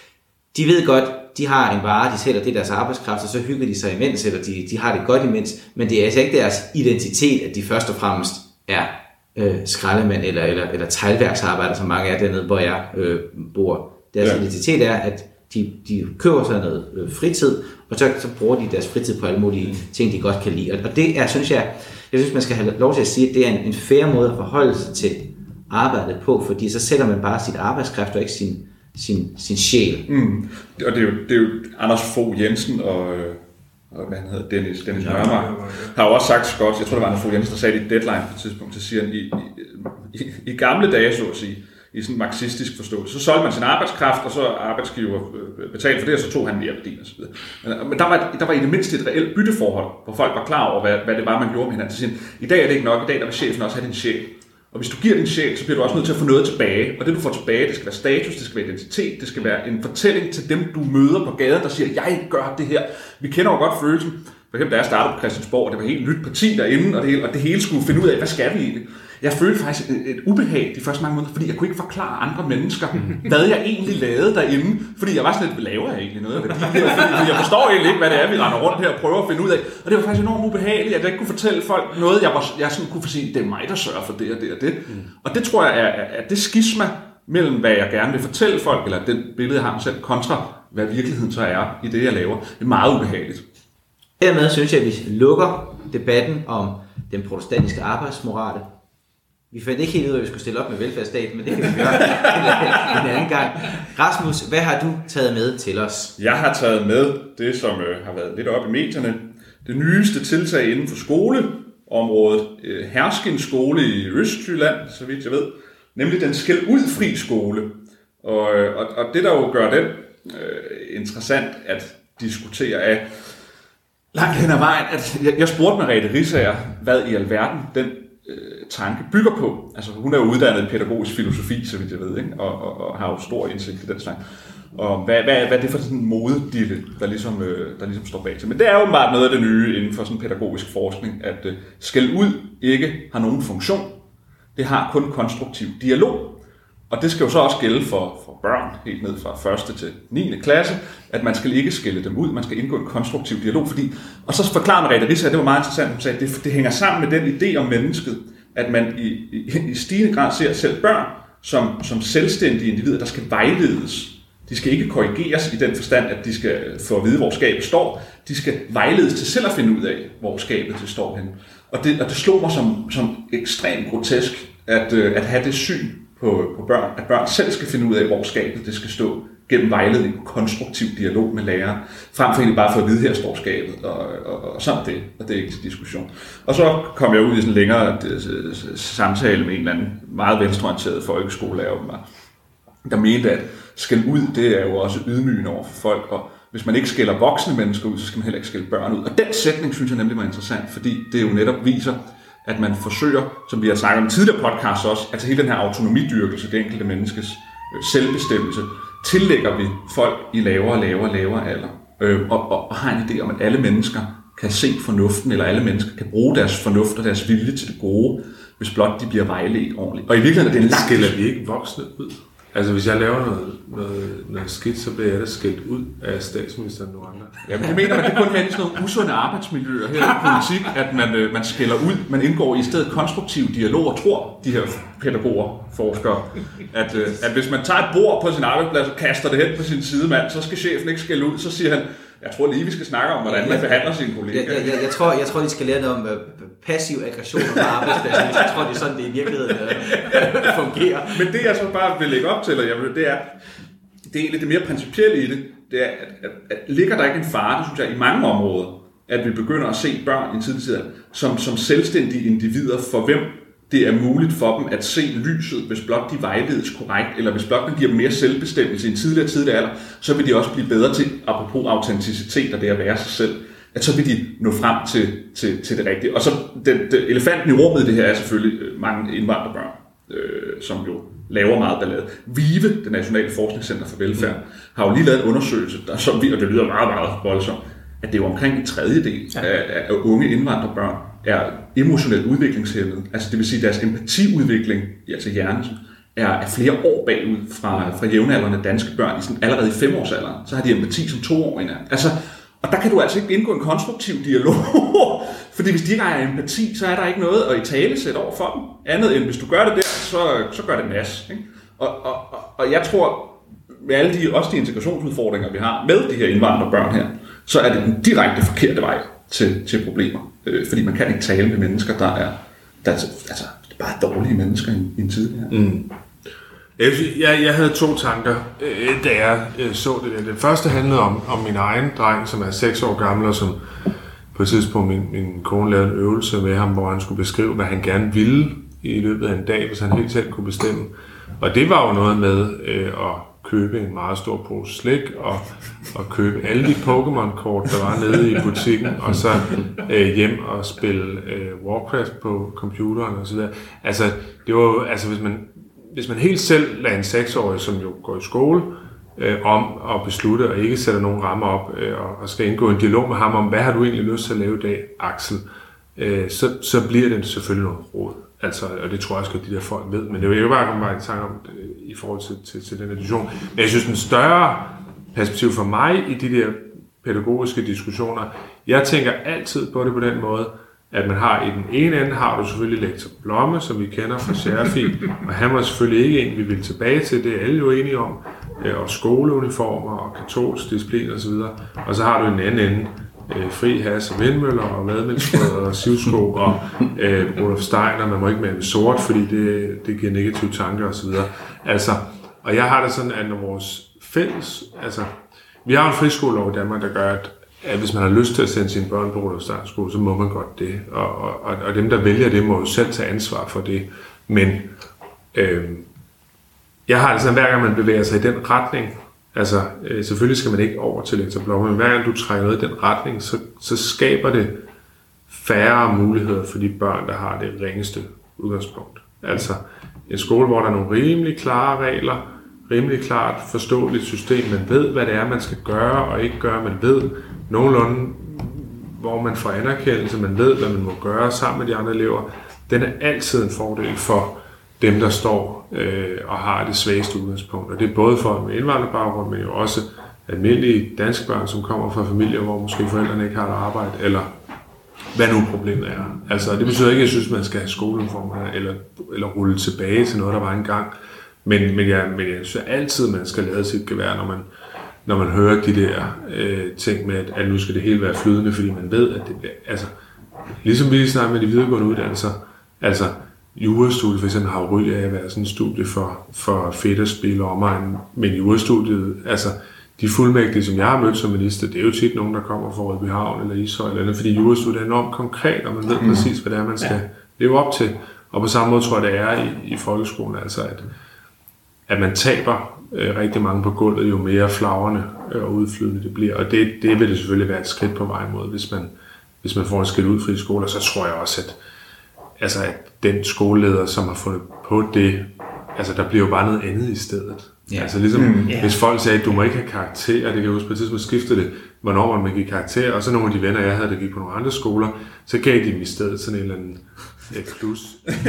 de ved godt, de har en vare, de sælger, det er deres arbejdskraft, og så hygger de sig imens, eller de, de har det godt imens, men det er altså ikke deres identitet, at de først og fremmest er øh, skraldemænd eller, eller, eller teglværksarbejder, som mange er dernede, hvor jeg øh, bor. Deres ja. identitet er, at de, de køber sig noget øh, fritid, og så, så bruger de deres fritid på alle mulige ting, de godt kan lide. Og, og det er, synes jeg, jeg synes, man skal have lov til at sige, at det er en, en fair måde at forholde sig til arbejdet på, fordi så sætter man bare sit arbejdskraft og ikke sin sin, sin sjæl. Mm. Og det er, jo, det er jo Anders Fogh Jensen og, og hvad han hedder, Dennis, Dennis ja, Nørmark, ja, ja. har jo også sagt godt, jeg tror det var Anders Fogh Jensen, der sagde det i Deadline på et tidspunkt, så siger han, i, i, i, i gamle dage, så at sige, i sådan en marxistisk forståelse, så solgte man sin arbejdskraft, og så arbejdsgiver betalte for det, og så tog han mere værdi og så videre. Men der var, der var i det mindste et reelt bytteforhold, hvor folk var klar over, hvad, hvad det var, man gjorde med hinanden. Så siger han, i dag er det ikke nok, i dag der vil chefen også have din sjæl. Og hvis du giver din sjæl, så bliver du også nødt til at få noget tilbage. Og det du får tilbage, det skal være status, det skal være identitet, det skal være en fortælling til dem, du møder på gaden, der siger, jeg gør det her. Vi kender jo godt følelsen. For eksempel, da jeg startede på Christiansborg, og det var et helt nyt parti derinde, og det, hele, og det hele skulle finde ud af, hvad skal vi egentlig? Jeg følte faktisk et, et ubehag de første mange måneder, fordi jeg kunne ikke forklare andre mennesker, hvad jeg egentlig lavede derinde. Fordi jeg var sådan lidt, hvad laver jeg egentlig noget? Fordi jeg forstår egentlig ikke, hvad det er, vi render rundt her og prøver at finde ud af. Og det var faktisk enormt ubehageligt, at jeg ikke kunne fortælle folk noget, jeg, var, jeg sådan kunne sige, det er mig, der sørger for det og det og det. Mm. Og det tror jeg er, er det skisma mellem, hvad jeg gerne vil fortælle folk, eller den billede, jeg har mig selv, kontra hvad virkeligheden så er i det, jeg laver. Det er meget ubehageligt. Dermed synes jeg, at vi lukker debatten om den protestantiske arbejdsmoral. Vi fandt ikke helt ud af, at vi skulle stille op med velfærdsstaten, men det kan vi gøre en anden gang. Rasmus, hvad har du taget med til os? Jeg har taget med det, som øh, har været lidt oppe i medierne. Det nyeste tiltag inden for skoleområdet. Øh, Herskind skole i Østjylland, så vidt jeg ved. Nemlig den skældudfri skole. Og, og, og det, der jo gør den øh, interessant at diskutere af langt hen ad vejen, at jeg, jeg spurgte Merete Risager, hvad i alverden den tanke bygger på. Altså hun er jo uddannet i pædagogisk filosofi, så vidt jeg ved, ikke? Og, og, og har jo stor indsigt i den slags. Og hvad, hvad, hvad er det for sådan en modedille, der ligesom, øh, der ligesom står bag til? Men det er jo bare noget af det nye inden for sådan pædagogisk forskning, at øh, skæld ud ikke har nogen funktion. Det har kun konstruktiv dialog Og det skal jo så også gælde for, for børn, helt ned fra første til niende klasse, at man skal ikke skille dem ud, man skal indgå en konstruktiv dialog, fordi, og så forklarer Merete Riisager, det var meget interessant, hun sagde, det, det hænger sammen med den idé om mennesket, at man i, i, i stigende grad ser selv børn som, som selvstændige individer, der skal vejledes. De skal ikke korrigeres i den forstand, at de skal få at vide, hvor skabet står. De skal vejledes til selv at finde ud af, hvor skabet det står henne. Og det, og det slog mig som, som ekstremt grotesk, at, at have det syn på, på børn, at børn selv skal finde ud af, hvor skabet det skal stå, gennem vejledning og konstruktiv dialog med læreren, frem for egentlig bare for at vide, her står skabet, og, og, og sådan det, og det er ikke til diskussion. Og så kom jeg ud i sådan en længere samtale med en eller anden meget venstreorienteret folkeskolelærer, der mente, at skælde ud, det er jo også ydmygende over for folk, og hvis man ikke skælder voksne mennesker ud, så skal man heller ikke skælde børn ud. Og den sætning synes jeg nemlig var interessant, fordi det jo netop viser, at man forsøger, som vi har snakket om i tidligere podcast også, altså hele den her autonomidyrkelse, det enkelte menneskes selvbestemmelse, tillægger vi folk i lavere og lavere og lavere alder, øh, og, og, og har en idé om, at alle mennesker kan se fornuften, eller alle mennesker kan bruge deres fornuft og deres vilje til det gode, hvis blot de bliver vejledt ordentligt. Og i virkeligheden er det en lang... Skiller vi ikke voksne ud? Altså, hvis jeg laver noget, noget, noget skidt, så bliver jeg da skældt ud af statsministeren og andre. Ja, men det mener man, det kun med sådan nogle usunde arbejdsmiljøer her i politik, at man, øh, man skælder ud, man indgår i stedet konstruktiv dialog og tror, de her pædagoger, forskere, at, øh, at hvis man tager et bord på sin arbejdsplads og kaster det hen på sin sidemand, så skal chefen ikke skælde ud, så siger han, jeg tror lige, vi skal snakke om, hvordan man behandler sine kollegaer. Jeg, jeg, jeg, tror, jeg tror, de skal lære noget om uh, passiv aggression på arbejdspladsen, hvis jeg tror, det er sådan, det i virkeligheden uh, fungerer. Men det, jeg så bare vil lægge op til, jeg vil, det er, det er egentlig det mere principielle i det, det er, at, at, at ligger der ikke en fare, det synes jeg, i mange områder, at vi begynder at se børn i en tidlig tid, som, som selvstændige individer, for hvem det er muligt for dem at se lyset, hvis blot de vejledes korrekt, eller hvis blot man giver dem mere selvbestemmelse i en tidligere tidlig alder, så vil de også blive bedre til, apropos autenticitet og det at være sig selv, at så vil de nå frem til, til, til det rigtige. Og så den, den, elefanten i rummet i det her er selvfølgelig mange indvandrerbørn, øh, som jo laver meget ballade. VIVE, det Nationale Forskningscenter for Velfærd, har jo lige lavet en undersøgelse, der, som vi, og det lyder meget, meget voldsomt, at det er jo omkring en tredjedel af, af, af unge indvandrerbørn, er emotionelt udviklingshæmmet, altså det vil sige, deres empatiudvikling, altså hjernen, er, er flere år bagud fra, fra jævnaldrende danske børn, i sådan, allerede i femårsalderen, så har de empati som toårige. Altså, og der kan du altså ikke indgå en konstruktiv dialog, fordi hvis de ikke har empati, så er der ikke noget at italesætte over for dem, andet end hvis du gør det der, så, så gør det nas. Ikke? Og, og, og, og jeg tror, med alle de, også de integrationsudfordringer, vi har med de her indvandrerbørn her, så er det den direkte forkerte vej til, til problemer. Øh, fordi man kan ikke tale med mennesker, der er, der er altså, bare dårlige mennesker i, i en tid her. Mm. Jeg, jeg havde to tanker, øh, da jeg øh, så det der. Den første handlede om, om min egen dreng, som er seks år gammel, og som på et tidspunkt min, min kone lavede en øvelse med ham, hvor han skulle beskrive, hvad han gerne ville i løbet af en dag, hvis han helt selv kunne bestemme. Og det var jo noget med øh, at købe en meget stor pose slik, og, og købe alle de Pokémon-kort, der var nede i butikken, og så øh, hjem og spille øh, Warcraft på computeren og så videre. Altså, det var jo, altså hvis man, hvis man helt selv lader en seksårig, som jo går i skole, øh, om at beslutte, og ikke sætter nogen rammer op, øh, og, og skal indgå en dialog med ham om, hvad har du egentlig lyst til at lave i dag, Axel, øh, så, så bliver det selvfølgelig noget råd. Altså, og det tror jeg også godt, de der folk ved, men det er jo ikke bare komme en tanke om det, i forhold til, til, til den diskussion. Men jeg synes, den større perspektiv for mig i de der pædagogiske diskussioner, jeg tænker altid på det på den måde, at man har i den ene ende, har du selvfølgelig lektor Blomme, som vi kender fra Scherfi, og han var selvfølgelig ikke en, vi vil tilbage til, det er alle jo enige om, og skoleuniformer og katolsk disciplin osv. Og så har du i den anden ende, Øh, fri has og vindmøller og madmælksbrød og sivsko og øh, Rudolf Steiner, man må ikke male sort, fordi det, det giver negative tanker osv. Altså, og jeg har det sådan, at når vores fælles, altså, vi har en friskolelov i Danmark, der gør, at, at hvis man har lyst til at sende sine børn på Rudolf Steiner skole, så må man godt det, og, og, og dem, der vælger det, må jo selv tage ansvar for det, men øh, jeg har det sådan, hver gang man bevæger sig i den retning, altså, øh, selvfølgelig skal man ikke over til lektor Blomme, men hver gang du trækker noget i den retning, så, så skaber det færre muligheder for de børn, der har det ringeste udgangspunkt. Altså, en skole, hvor der er nogle rimelig klare regler, rimelig klart forståeligt system, man ved, hvad det er, man skal gøre og ikke gøre, man ved nogenlunde, hvor man får anerkendelse, man ved, hvad man må gøre sammen med de andre elever, den er altid en fordel for dem, der står øh, og har det svageste udgangspunkt. Og det er både for med indvandrerbaggrund, men jo også almindelige danske børn, som kommer fra familier, hvor måske forældrene ikke har et arbejde, eller hvad nu problemet er. Altså, det betyder ikke, at jeg synes, man skal have skoleuniformer eller, eller rulle tilbage til noget, der var engang. Men, men, jeg, men jeg synes altid, man skal lade sit gevær, når man, når man hører de der øh, ting med, at, at nu skal det hele være flydende, fordi man ved, at det bliver... Altså, ligesom vi snakker med de videregående uddannelser, altså jurastudiet for eksempel har ry af at være sådan et studie for, for fætterspil og omegn, men jurastudiet, altså de fuldmægtige, som jeg har mødt som minister, det er jo tit nogen, der kommer fra Rødbyhavn eller Ishøj eller andet, fordi jurastudiet er enormt konkret, og man ved mm. præcis, hvad det er, man skal ja. leve op til. Og på samme måde tror jeg, det er i, i folkeskolen, altså at, at man taber øh, rigtig mange på gulvet, jo mere flagrende øh, og udflydende det bliver. Og det, det vil det selvfølgelig være et skridt på vej mod, hvis man, hvis man får en skilt ud fri skole, og så tror jeg også, at, altså, at den skoleleder, som har fundet på det, altså der bliver jo bare noget andet i stedet. Yeah. Altså ligesom, mm, yeah. hvis folk sagde, at du må ikke have karakterer, det kan jeg huske på et tidspunkt skiftede det, hvornår man må give karakterer, og så nogle af de venner, jeg havde, der gik på nogle andre skoler, så gav de dem i stedet sådan en eller anden et plus.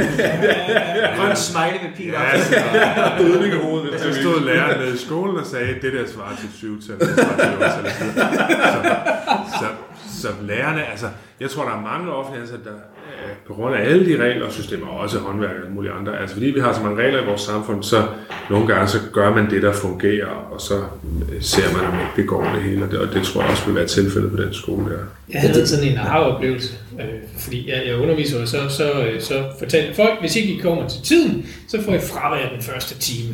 Grøn smiley med pil op. Ja, dødning i hovedet. Så stod læreren nede i skolen og sagde, det der svarer til syv-tal, det svarer til otte-tal. Så, så, så lærerne, altså, jeg tror, der er mange offentlige ansatte, der på grund af alle de regler og systemer, og også håndværk og mulige andre, altså fordi vi har så mange regler i vores samfund, så nogle gange så gør man det, der fungerer, og så ser man, at man ikke begår det hele, og det, og det tror jeg også vil være tilfældet på den skole der. Jeg havde sådan en aha-oplevelse, øh, fordi jeg, jeg underviser, og så, så, så fortalte folk, hvis ikke I kommer til tiden, så får I fravær den første time.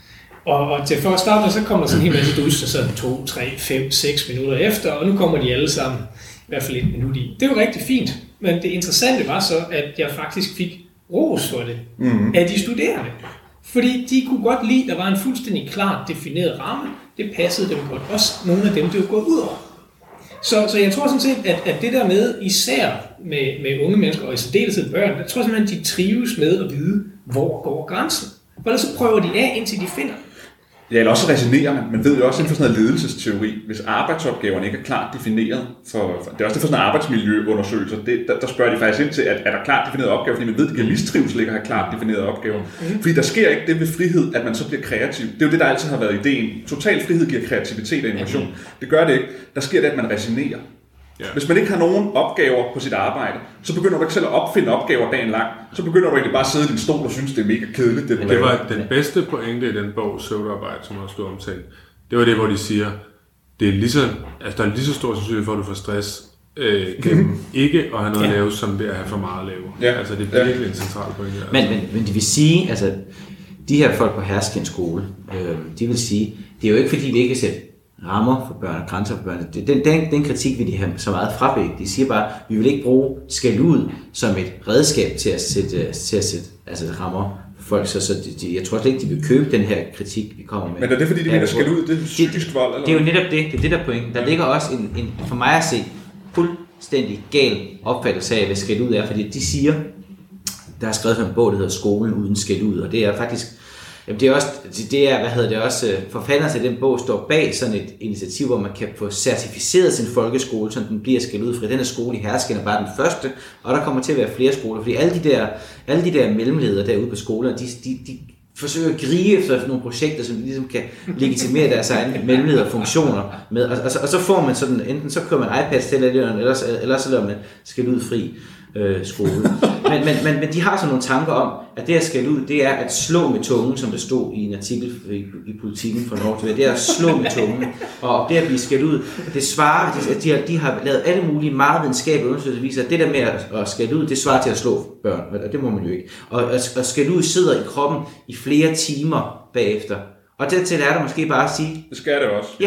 Og, og til for at starte, så kommer der sådan en hel masse dus, der sådan to, tre, fem, seks minutter efter, og nu kommer de alle sammen, i hvert fald et minut i. Det var rigtig fint, men det interessante var så, at jeg faktisk fik ros for det mm-hmm. af de studerende. Fordi de kunne godt lide, at der var en fuldstændig klart defineret ramme. Det passede dem godt. Også nogle af dem, det var gået ud over. Så, så jeg tror sådan set, at, at det der med, især med, med unge mennesker, og i særdeleshed børn, jeg tror simpelthen, de trives med at vide, hvor går grænsen. For ellers så prøver de af, indtil de finder. Ja, eller også resonerer man. Man ved jo også inden for sådan noget ledelsesteori, hvis arbejdsopgaverne ikke er klart defineret, for, for det er også det for sådan en arbejdsmiljøundersøgelser, det, der, der spørger de faktisk ind til, at er der klart definerede opgaver, fordi man ved, at det giver mistrivsel ikke at have klart definerede opgaver. Mm. Fordi der sker ikke det ved frihed, at man så bliver kreativ. Det er jo det, der altid har været ideen. Total frihed giver kreativitet og innovation. Det gør det ikke. Der sker det, at man resonerer. Yeah. Hvis man ikke har nogen opgaver på sit arbejde, så begynder du ikke selv at opfinde opgaver dagen lang. Så begynder du egentlig bare at sidde i din stol og synes, det er mega kedeligt, det du Det var den bedste pointe i den bog, Pseudoarbejde, som også blev omtalt. Det var det, hvor de siger, det er lige så, altså, der er lige så stor sandsynlighed for, at du får stress øh, gennem ikke at have noget at lave, som ved at have for meget at lave. Ja. Altså, det er virkelig ja. en central pointe. Altså. Men, men, men det vil sige, altså, de her folk på Herskind skole, øh, de vil sige, det er jo ikke fordi, de ikke kan sætte rammer for børn og grænser for børn. Den, den, den kritik vil de have så meget frabæk. De siger bare, at vi vil ikke bruge skæld ud som et redskab til at sætte, til at sætte altså rammer for folk. Så, så de, de, jeg tror slet ikke, de vil købe den her kritik, vi kommer med. Men er det fordi, de mener skæld ud? Det er psykisk vold? Eller? Det er jo netop det. Det er det, der pointen. Der ja. ligger også en, en, for mig at se, fuldstændig gal opfattelse af, hvad skæld ud er. Fordi de siger, der er skrevet en bog, der hedder Skolen uden skæld ud. Og det er faktisk... Jamen det er også, det er, hvad hedder det også, forfatteren til den bog står bag sådan et initiativ, hvor man kan få certificeret sin folkeskole, så den bliver skældt ud, for den her skole i Herskind er bare den første, og der kommer til at være flere skoler, fordi alle de der, alle de der mellemledere derude på skolerne, de, de, de forsøger at grige efter nogle projekter, som de ligesom kan legitimere deres egne mellemlederfunktioner med, og, og, så, og så får man sådan, enten så kører man iPads til, eller, eller, eller så lader man skældt ud fri øh, skole. Men, men, men, men de har sådan nogle tanker om, at det at skælde ud, det er at slå med tungen, som der stod i en artikel i, i Politikken for Norge. Det er at slå med tungen, og det at blive skældt ud, det svarer, at de har, de har lavet alle mulige meget videnskabelige undersøgelser, der viser, at det der med at, at skælde ud, det svarer til at slå børn, og det må man jo ikke. Og at, at skælde ud sidder i kroppen i flere timer bagefter. Og dertil er der måske bare at sige... Det skal det også. Ja,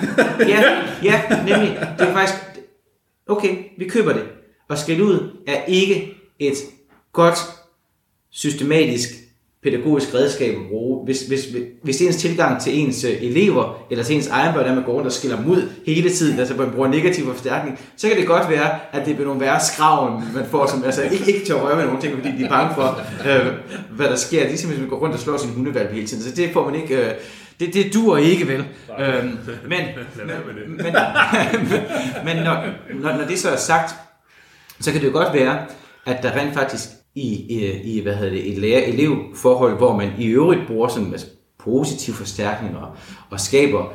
ja, ja, nemlig. Det er faktisk... Okay, vi køber det. Og skælde ud er ikke et godt, systematisk, pædagogisk redskab at bruge. Hvis, hvis, hvis ens tilgang til ens elever, eller til ens egen børn, der man går rundt og skiller dem ud hele tiden, altså man bruger negativ forstærkning, så kan det godt være, at det bliver nogle værre skraven, man får, som altså ikke, ikke til at røre med nogle ting, fordi de er bange for, øh, hvad der sker. Det er simpelthen, at man går rundt og slår sin hundevalg hele tiden, så det får man ikke... Øh, Det, det duer ikke, vel? Øhm, men men, men når, når, når det så er sagt, så kan det jo godt være, at der rent faktisk i, i, i hvad hedder det, et lærer-elev-forhold, hvor man i øvrigt bruger sådan altså, positiv forstærkning og, og skaber,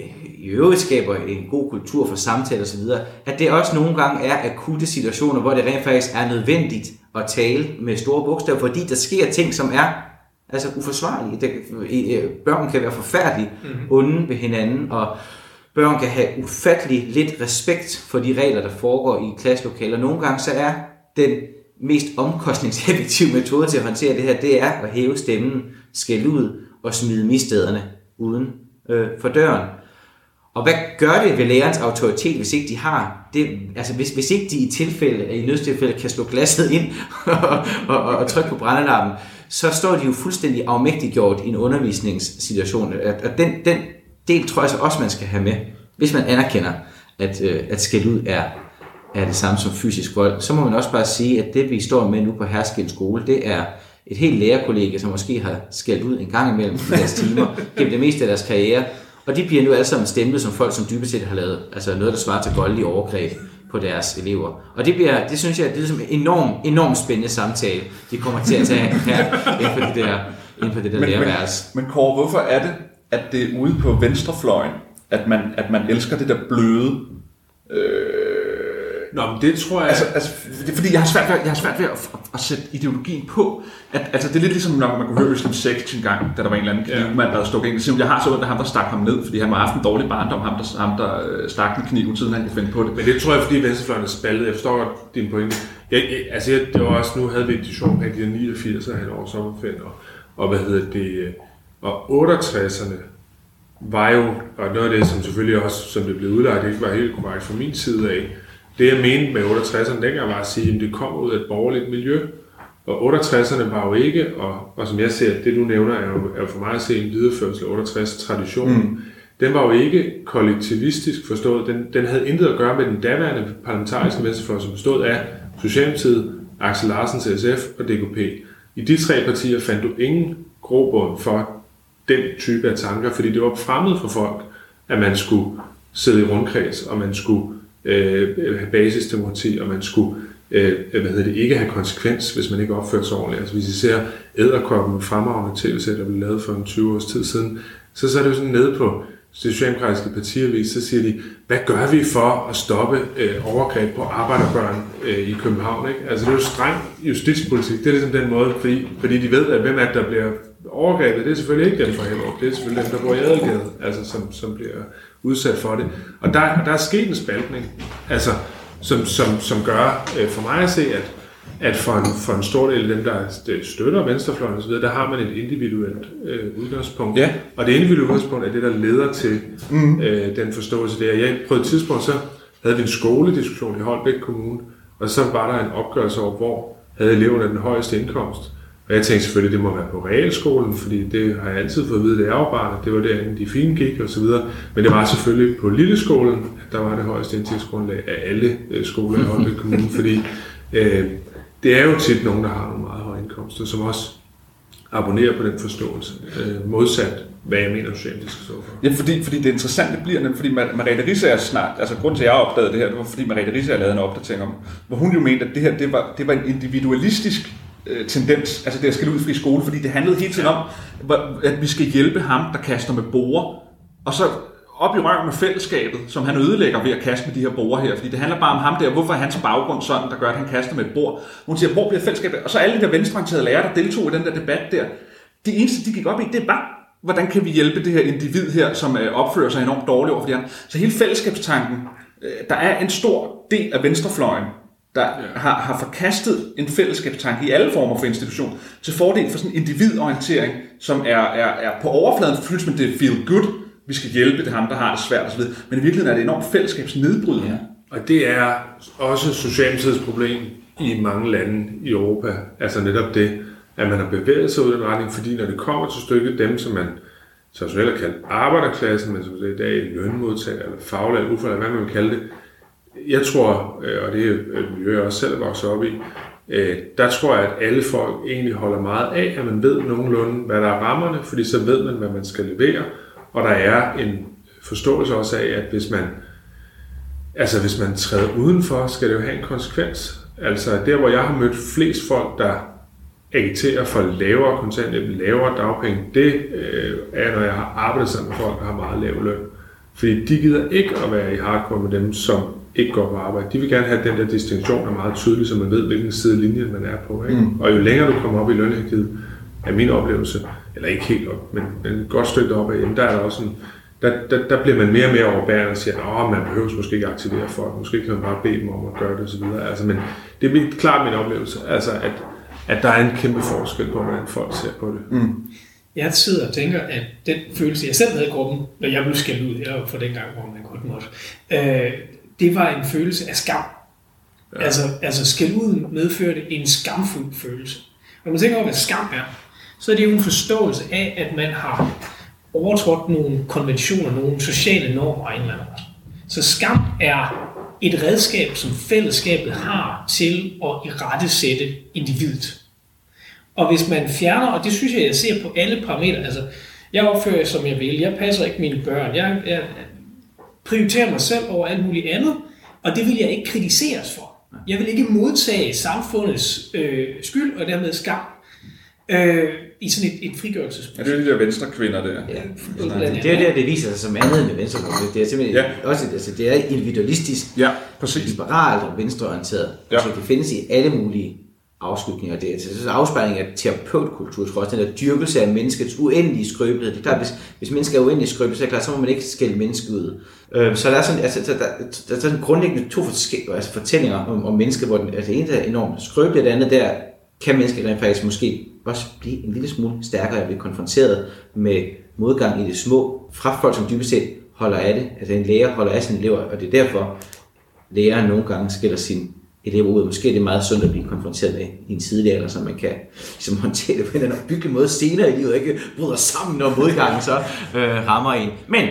i øvrigt skaber en god kultur for samtale osv., at det også nogle gange er akutte situationer, hvor det rent faktisk er nødvendigt at tale med store bogstaver, fordi der sker ting, som er altså uforsvarlige. Det, børn kan være forfærdeligt onde ved hinanden, og børn kan have ufattelig lidt respekt for de regler, der foregår i klasselokaler. Nogle gange så er den mest omkostningseffektive metode til at håndtere det her, det er at hæve stemmen, skælde ud og smide misstederne uden øh, for døren. Og hvad gør det ved lærerens autoritet, hvis ikke de har det, altså hvis, hvis ikke de i tilfælde, i nødstilfælde kan slå glasset ind og, og, og, og trykke på brændelampen, så står de jo fuldstændig afmægtiggjort i en undervisningssituation. Og den, den del tror jeg så også, man skal have med, hvis man anerkender, at, øh, at skælde ud er, er det samme som fysisk vold. Så må man også bare sige, at det vi står med nu på Herskind skole, det er et helt lærerkollega, som måske har skældt ud en gang imellem i deres timer, gennem det meste af deres karriere, og de bliver nu alle sammen stemplet som folk, som dybest set har lavet altså noget, der svarer til voldelige overgreb på deres elever. Og det, bliver, det synes jeg, det er ligesom en enorm, enorm spændende samtale, de kommer til at tage her inden for det der, inden for det der men, lærerværelse. Men, men Kåre, hvorfor er det, at det er ude på venstrefløjen, at man, at man elsker det der bløde? Øh... Nå, men det tror jeg... Altså, altså, fordi jeg har svært ved, jeg har svært ved at, at, at sætte ideologien på. At, altså, det er lidt ligesom, når man kunne høre Øslem Sekt en gang, da der var en eller anden knivmand, der havde stukket ind. Jeg har så ondt af ham, der stak ham ned, fordi han var haft en dårlig barndom, ham der, ham, der stak med kniven, siden han kan finde på det. Men det tror jeg, fordi venstrefløjen er spaldet. Jeg forstår godt din pointe. Jeg, jeg, altså, jeg, det var også, nu havde vi edition af de niogfirs og han over sommerferien, og, og hvad hedder det, og otteogtresserne var jo, og noget af det, som selvfølgelig også, som det blev udlagt, ikke var helt korrekt fra min side af. Det jeg mente med otteogtresserne dengang var at sige, at det kom ud af et borgerligt miljø. Og otteogtresserne var jo ikke, og, og som jeg ser, det du nævner, er jo, er jo for mig at se en videreførelse af otteogtres-traditionen. Mm. Den var jo ikke kollektivistisk forstået. Den, den havde intet at gøre med den daværende parlamentariske venstrefløj, som bestod af Socialdemokratiet, Aksel Larsens S F og D K P. I de tre partier fandt du ingen grobund for den type af tanker, fordi det var fremmed for folk, at man skulle sidde i rundkreds, og man skulle øh, have basisdemokrati, og man skulle øh, hvad hedder det, ikke have konsekvens, hvis man ikke opførte sig ordentligt. Altså hvis I ser Edderkoppen fremragende tv-sæt, der blev lavet for en tyve års tid siden, så, så er det jo sådan nede på det socialdemokratiske partiavis, så siger de, hvad gør vi for at stoppe øh, overgreb på arbejderbørn øh, i København? Ikke? Altså det er jo streng justitspolitik, det er ligesom den måde, fordi, fordi de ved, at hvem er der bliver overgrebet, det er selvfølgelig ikke dem fra Hellerup, det er selvfølgelig dem, der bor i Adelgade, altså som, som bliver udsat for det. Og der, der er sket en spaltning, altså, som, som, som gør øh, for mig at se, at, at for, en, for en stor del af dem, der støtter venstrefløjen osv., der har man et individuelt øh, udgangspunkt. Ja. Og det individuelle udgangspunkt er det, der leder til mm. øh, den forståelse der. Jeg, på et tidspunkt så havde vi en skolediskussion i Holbæk Kommune, og så var der en opgørelse over, hvor havde eleverne den højeste indkomst. Og jeg tænkte selvfølgelig, det må være på realskolen, fordi det har jeg altid fået at vide, det er afbarnet, det var derinde, de fine gik og så videre. Men det var selvfølgelig på lilleskolen, at der var det højeste indtægtsgrundlag af alle øh, skoler i Holbæk Kommune, fordi øh, det er jo tit nogen, der har nogle meget høje indkomster, som også abonnerer på den forståelse, øh, modsat hvad jeg mener, Socialdemokratiet skal stå for. Ja, fordi, fordi det interessante bliver nemlig, fordi Merete Riisager snart, altså grunden til, at jeg opdagede det her, det var fordi Merete Riisager lavede en opdatering om, hvor hun jo mente, at det her, det var, det var en individualistisk øh, tendens, altså det at skal ud fri skole, fordi det handlede hele tiden om, at vi skal hjælpe ham, der kaster med borer, og så op i røven med fællesskabet, som han ødelægger ved at kaste med de her borer her, fordi det handler bare om ham der, hvorfor er hans baggrund sådan, der gør, at han kaster med et bord. Hun siger, hvor bliver fællesskabet? Og så alle de der venstreorienterede lærere, der deltog i den der debat der, det eneste, de gik op i, det var, hvordan kan vi hjælpe det her individ her, som opfører sig enormt dårligt over for de andre. Så hele fællesskabstanken, der er en stor del af venstrefløjen, der ja. har, har forkastet en fællesskabstanke i alle former for institution, til fordel for sådan en individorientering, som er, er, er på overfladen, føles men det er feel good, vi skal hjælpe det ham, der har det svært osv. Men i virkeligheden er det enormt fællesskabsnedbrydende. Ja. Og det er også Socialdemokratiets problem i mange lande i Europa. Altså netop det, at man har bevæget sig ud i den retning, fordi når det kommer til stykket, dem som man traditionelt har kaldt arbejderklassen, men som det er i dag lønmodtager, eller faglært, ufaglært, hvad man vil kalde det. Jeg tror, og det er et miljø, jeg også selv er vokset op i, der tror jeg, at alle folk egentlig holder meget af, at man ved nogenlunde, hvad der er rammerne, fordi så ved man, hvad man skal levere. Og der er en forståelse også af, at hvis man, altså hvis man træder udenfor, skal det jo have en konsekvens. Altså der, hvor jeg har mødt flest folk, der agiterer for lavere kontanthjælp, lavere dagpenge, det øh, er, når jeg har arbejdet sammen med folk, der har meget lav løn. Fordi de gider ikke at være i hardcore med dem, som ikke går på arbejde. De vil gerne have, at den der distinktion er meget tydelig, så man ved, hvilken side af linjen man er på. Ikke? Mm. Og jo længere du kommer op i lønhierarkiet, er min oplevelse, eller ikke helt op, men, men et godt stykke op ad hjemme, der er der også en, der, der, der bliver man mere og mere overbærende og siger, at man behøver måske ikke aktivere folk, måske kan man bare bede dem om at gøre det osv. Altså, men det er klart min oplevelse, altså at, at der er en kæmpe forskel på, hvordan folk ser på det. Mm. Jeg sidder og tænker, at den følelse, jeg selv havde i gruppen, når jeg blev skældt ud, eller for den gang, hvor man godt måtte, øh, det var en følelse af skam. Ja. Altså, altså skældt ud medførte en skamfuld følelse. Og når man tænker over, hvad skam er, så er det jo en forståelse af, at man har overtrådt nogle konventioner, nogle sociale normer af en eller anden. Så skam er et redskab, som fællesskabet har til at irettesætte individet. Og hvis man fjerner, og det synes jeg, jeg ser på alle parametre, altså jeg opfører som jeg vil, jeg passer ikke mine børn, jeg, jeg prioriterer mig selv over alt muligt andet, og det vil jeg ikke kritiseres for. Jeg vil ikke modtage samfundets øh, skyld og dermed skam øh, i sådan et, et frigørelsesprojekt. Ja, det er de der venstre kvinder der. Ja, det er der, det viser sig som andet med venstre. Det er simpelthen ja. også, altså det er individualistisk, ja, præcis. Liberalt og venstreorienteret. Ja. Så det findes i alle mulige afskygninger. Det er altså afspejling af terapeutkultur, tror jeg, den der dyrkelse af menneskets uendelige skrøbelighed. Det er klart, hvis, hvis mennesker er uendelige skrøbelige, så er det klart, så må man ikke skælde mennesket ud. Øh, så der er sådan, altså, der, der, der er sådan grundlæggende to altså, fortællinger om, om mennesket, hvor den, altså, det ene er enormt skrøbeligt, og det andet der kan mennesket rent faktisk måske også blive en lille smule stærkere at blive konfronteret med modgang i det små, fra folk, som dybest set holder af det. Altså en lærer holder af sine elever, og det er derfor, læreren nogle gange skiller sin elever ud. Måske er det meget sundt at blive konfronteret med i en tidlig alder, så man kan ligesom, håndtere det på en eller anden byggelig måde senere i livet, og ikke bryder sammen, når modgangen så øh, rammer en. Men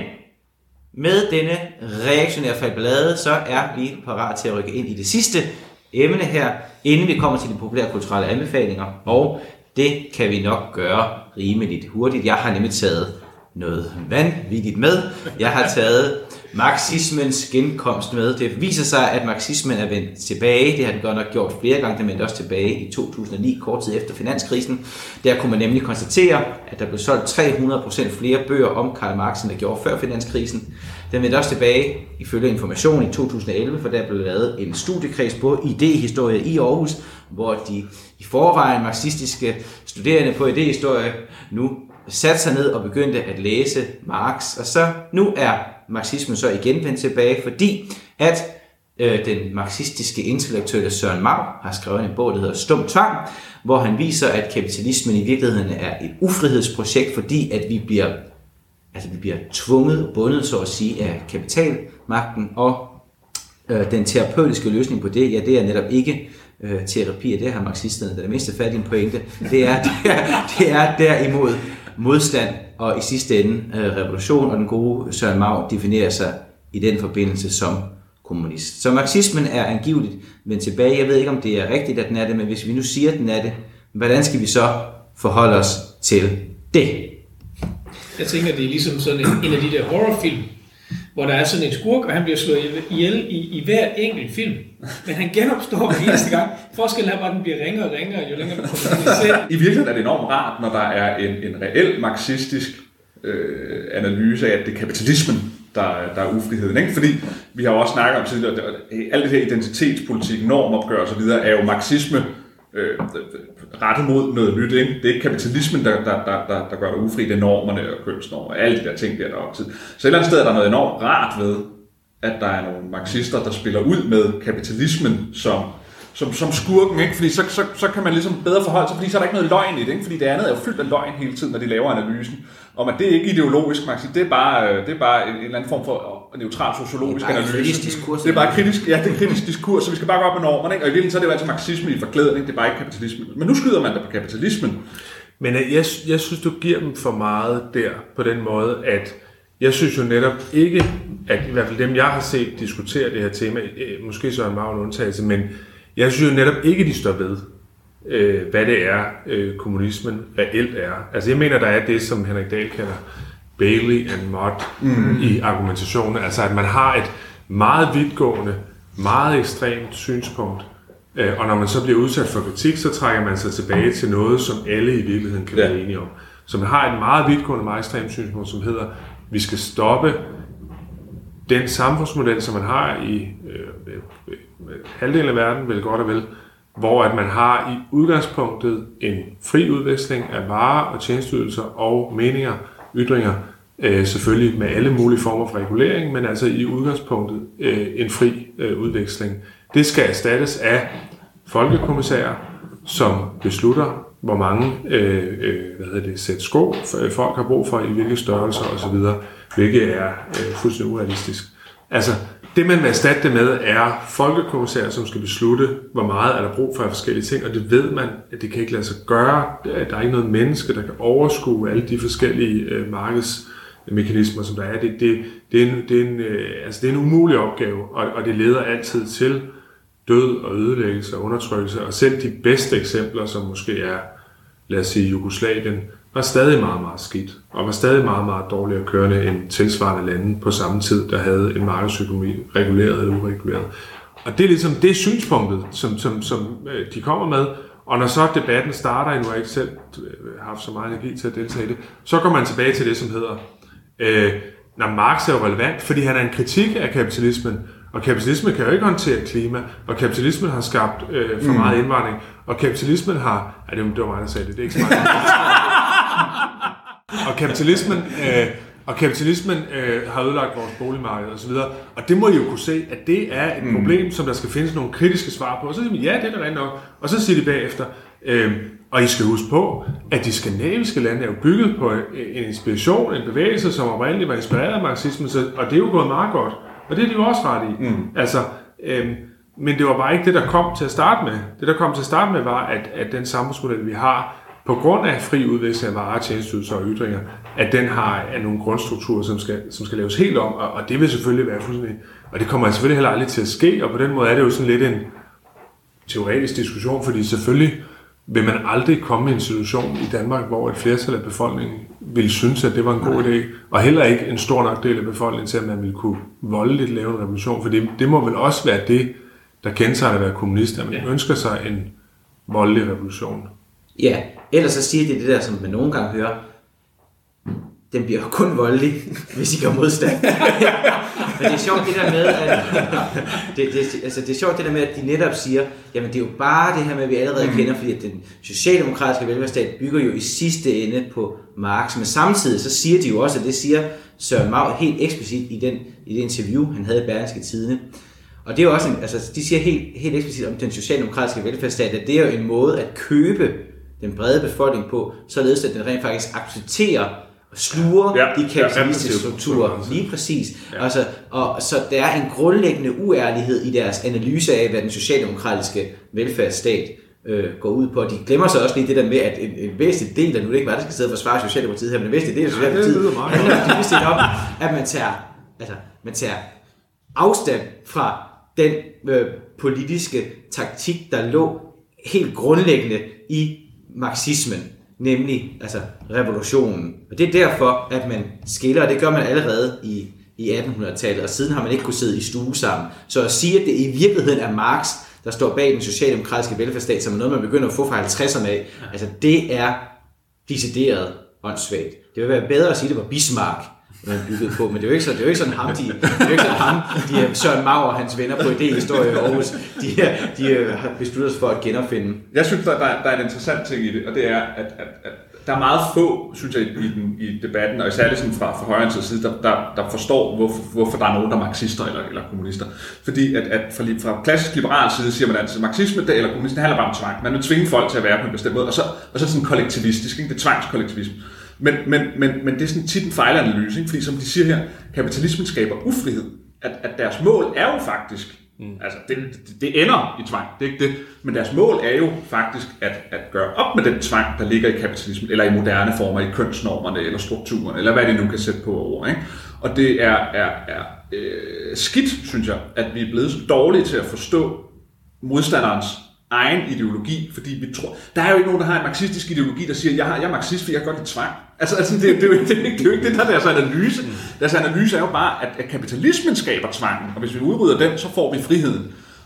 med denne reaktionære faldballade, så er vi parat til at rykke ind i det sidste emne her, inden vi kommer til de populære kulturelle anbefalinger, og det kan vi nok gøre rimeligt hurtigt. Jeg har nemlig taget noget vanvittigt med. Jeg har taget marxismens genkomst med. Det viser sig, at marxismen er vendt tilbage. Det har den godt nok gjort flere gange. Den vendte også tilbage i to tusind og ni, kort tid efter finanskrisen. Der kunne man nemlig konstatere, at der blev solgt tre hundrede procent flere bøger om Karl Marx, end der gjorde før finanskrisen. Den vendte også tilbage ifølge Information i to tusind og elleve, for der blev lavet en studiekreds på idéhistorie i Aarhus, hvor de i forvejen marxistiske studerende på idéhistorie nu satte sig ned og begyndte at læse Marx. Og så nu er marxismen så igen vendt tilbage, fordi at øh, den marxistiske intellektuelle Søren Mau har skrevet en bog, der hedder Stum Tvang, hvor han viser, at kapitalismen i virkeligheden er et ufrihedsprojekt, fordi at vi bliver, altså vi bliver tvunget og bundet, så at sige, af kapitalmagten, og øh, den terapeutiske løsning på det, ja, det er netop ikke øh, terapi, og det har marxisterne, der er mest fat i en pointe, det er, det er, det er derimod modstand, og i sidste ende øh, revolution, og den gode Søren Mau definerer sig i den forbindelse som kommunist. Så marxismen er angiveligt vendt tilbage. Jeg ved ikke, om det er rigtigt, at den er det, men hvis vi nu siger, at den er det, hvordan skal vi så forholde os til det? Jeg tænker, det er ligesom sådan en, en af de der horrorfilm, hvor der er sådan en skurk, og han bliver slået ihjel i, i hver enkelt film. Men han genopstår hver eneste gang. Forskellen er bare, at den bliver ringere og ringere, jo længere du kommer til selv. I virkeligheden er det enormt rart, når der er en, en reel marxistisk øh, analyse af, at det er kapitalismen, der, der er ufriheden. Ikke? Fordi vi har jo også snakket om tidligere, at alt det her identitetspolitik, normopgør og så videre, er jo marxisme øh, rettet mod noget nyt. Ikke? Det er ikke kapitalismen, der, der, der, der, der gør det ufri, det er normerne og kønsnormer og alle de der ting, der er op til. Så et eller andet sted er der noget enormt rart ved, at der er nogle marxister, der spiller ud med kapitalismen som, som, som skurken, ikke? Fordi så, så, så kan man ligesom bedre forholde sig, fordi så er der ikke noget løgn i det, ikke? Fordi det andet er jo fyldt af løgn hele tiden, når de laver analysen, om at det er ikke ideologisk marxist, det er bare, det er bare en, en eller anden form for neutral sociologisk det analyse. Diskurs, det er bare kritisk, ja, det er kritisk diskurs, så vi skal bare gå op med normerne, ikke? Og i virkeligheden så er det jo altså marxisme i forklædning, det er bare ikke kapitalisme. Men nu skyder man da på kapitalismen. Men jeg, jeg synes, du giver dem for meget der, på den måde, at jeg synes jo netop ikke, at i hvert fald dem, jeg har set diskutere det her tema, måske så er en meget undtagelse, men jeg synes jo netop ikke, de står ved, øh, hvad det er, øh, kommunismen reelt er. Altså jeg mener, der er det, som Henrik Dahl kalder Bailey and Mott mm. i argumentationen. Altså at man har et meget vidtgående, meget ekstremt synspunkt, Og når man så bliver udsat for kritik, så trækker man sig tilbage til noget, som alle i virkeligheden kan være enige om. Så man har et meget vidtgående, meget ekstremt synspunkt, som hedder, vi skal stoppe den samfundsmodel, som man har i øh, øh, halvdelen af verden, vel godt og vel, hvor at man har i udgangspunktet en fri udveksling af varer og tjenesteydelser og meninger, ytringer, øh, selvfølgelig med alle mulige former for regulering, men altså i udgangspunktet øh, en fri øh, udveksling. Det skal erstattes af folkekommissærer, som beslutter, hvor mange øh, øh, hvad hedder det, sæt sko folk har brug for, i hvilke størrelser osv., hvilket er øh, fuldstændig urealistisk. Altså, det man vil erstatte det med, er folkekommissærer, som skal beslutte, hvor meget er der brug for forskellige ting, og det ved man, at det kan ikke lade sig gøre. Der er ikke noget menneske, der kan overskue alle de forskellige øh, markedsmekanismer, som der er. Det, det, det, er, en, det, er, en, øh, altså, det er en umulig opgave, og, og det leder altid til død og ødelæggelse og undertrykkelse, og selv de bedste eksempler, som måske er, lad os sige, Jugoslavien, var stadig meget, meget skidt, og var stadig meget, meget dårligere kørende end tilsvarende lande på samme tid, der havde en markedsøkonomi reguleret eller ureguleret. Og det er ligesom det synspunktet, som, som, som de kommer med, og når så debatten starter, nu har jeg ikke selv haft så meget energi til at deltage i det, så går man tilbage til det, som hedder, øh, når Marx er jo relevant, fordi han er en kritik af kapitalismen, og kapitalismen kan jo ikke håndtere klima, og kapitalismen har skabt øh, for meget indvandring, og kapitalismen har... Ja, det var mig, der sagde det, det er ikke så meget. og kapitalismen, øh, og kapitalismen øh, har ødelagt vores boligmarked osv., og det må I jo kunne se, at det er et problem, som der skal findes nogle kritiske svar på. Og så siger de, ja, det er da rent nok. Og så siger de bagefter, øh, og I skal huske på, at de skandinaviske lande er jo bygget på en inspiration, en bevægelse, som oprindeligt var inspireret af marxismen, og det er jo gået meget godt. Og det er de jo også ret i. Mm. Altså, øhm, men det var bare ikke det, der kom til at starte med. Det, der kom til at starte med, var, at, at den samfundsmodel, vi har, på grund af fri udveksling af varer, tjenesteydelser og ytringer, at den har nogle grundstrukturer, som skal, som skal laves helt om, og, og det vil selvfølgelig være fuldstændig... Og det kommer selvfølgelig heller aldrig til at ske, og på den måde er det jo sådan lidt en teoretisk diskussion, fordi selvfølgelig vil man aldrig komme i en situation i Danmark, hvor et flertal af befolkningen ville synes, at det var en god idé, og heller ikke en stor nok del af befolkningen til, at man ville kunne voldeligt lave en revolution, for det, det må vel også være det, der kendetegner at være kommunist, at man ja. ønsker sig en voldelig revolution. Ja, ellers så siger det det der, som man nogle gange hører, den bliver kun voldelig, hvis I gør modstand. Men det er sjovt det der med, at det, det, altså det er sjovt det der med, at de netop siger, jamen det er jo bare det her med, at vi allerede mm. kender, fordi at den socialdemokratiske velfærdsstat bygger jo i sidste ende på Marx, men samtidig så siger de jo også, og det siger Søren Mau helt eksplicit i, den, i det interview, han havde i Berlingske Tidende. Og det er jo også en, altså de siger helt, helt eksplicit om den socialdemokratiske velfærdsstat, at det er jo en måde at købe den brede befolkning på, således at den rent faktisk accepterer og sluger ja, de kapitalistiske strukturer. Lige præcis. Ja. Altså, og, så der er en grundlæggende uærlighed i deres analyse af, hvad den socialdemokratiske velfærdsstat øh, går ud på. De glemmer så også lige det der med, at en, en væsentlig del, der nu det ikke var, der skal sidde og forsvare Socialdemokratiet her, men en væsentlig del af Socialdemokratiet ja, handler dybest set om, at man tager, altså, man tager afstand fra den øh, politiske taktik, der lå helt grundlæggende i marxismen, nemlig altså revolutionen. Og det er derfor, at man skiller, og det gør man allerede i, i attenhundredetallet, og siden har man ikke kunnet sidde i stue sammen. Så at sige, at det i virkeligheden er Marx, der står bag den socialdemokratiske velfærdsstat, som er noget, man begynder at få fra halvtredserne af, altså det er decideret åndssvagt. Det vil være bedre at sige, at det var Bismarck, man byggede på, men det er jo ikke sådan, det er jo ikke sådan ham, de, det er jo ikke sådan ham, de Søren Mau og hans venner på idéhistorie i Aarhus, de, de har besluttet sig for at genopfinde. Jeg synes, der, der er en interessant ting i det, og det er, at, at, at der er meget få, synes jeg, i, den, i debatten, og særligt sådan fra, fra højre til side, der, der, der forstår, hvorfor, hvorfor der er nogen, der er marxister eller, eller kommunister. Fordi at, at fra, fra klassisk liberal side siger man altid, at marxisme eller kommunisme handler bare om tvang. Man vil tvinge folk til at være på en bestemt måde, og så, og så sådan kollektivistisk, ikke? Det er tvangskollektivisme. Men, men, men, men det er sådan tit en fejlanalyse, ikke? Fordi som de siger her, kapitalismen skaber ufrihed. At, at deres mål er jo faktisk, mm. altså det, det, det ender i tvang, det er ikke det, men deres mål er jo faktisk at, at gøre op med den tvang, der ligger i kapitalismen, eller i moderne former, i kønsnormerne, eller strukturerne, eller hvad det nu kan sætte på over, ikke? Og det er, er, er øh, skidt, synes jeg, at vi er blevet så dårlige til at forstå modstanderens egen ideologi, fordi vi tror... Der er jo ikke nogen, der har en marxistisk ideologi, der siger, jeg, har, jeg er marxist, fordi jeg godt lide tvang. Altså, altså det, det, er jo, det, det, det er jo ikke det, der er deres analyse. Deres analyse er jo bare, at, at kapitalismen skaber tvangen, og hvis vi udrydder den, så får vi friheden.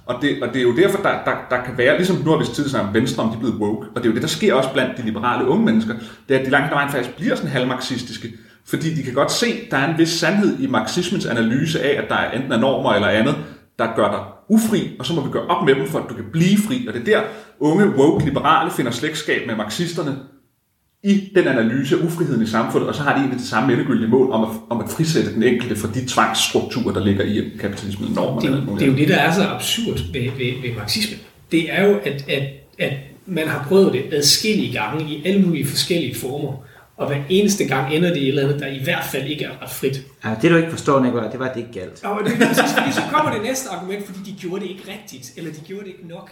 Og det, og det er jo derfor, der, der, der kan være, ligesom nu har vi tidligere snakket om Venstre, om de er blevet woke, og det er jo det, der sker også blandt de liberale unge mennesker, det er, at de langt vejen faktisk bliver sådan halvmarxistiske, fordi de kan godt se, at der er en vis sandhed i marxismens analyse af, at der er enten er normer eller andet, der gør dig ufri, og så må vi gøre op med dem, for at du kan blive fri. Og det er der, unge woke liberale finder slægtskab med marxisterne i den analyse af ufriheden i samfundet, og så har de egentlig det samme endegyldige mål om at, om at frisætte den enkelte fra de tvangsstrukturer, der ligger i kapitalismen. Normer, det, eller det er jo det, der er så absurd ved, ved, ved marxismen. Det er jo, at, at, at man har prøvet det adskillige gange i alle mulige forskellige former, og hver eneste gang ender det i et eller andet, der i hvert fald ikke er ret frit. Ja, det du ikke forstår, Nicolaj, det var, at det ikke galt. Og det er præcis, fordi så kommer det næste argument, fordi de gjorde det ikke rigtigt, eller de gjorde det ikke nok.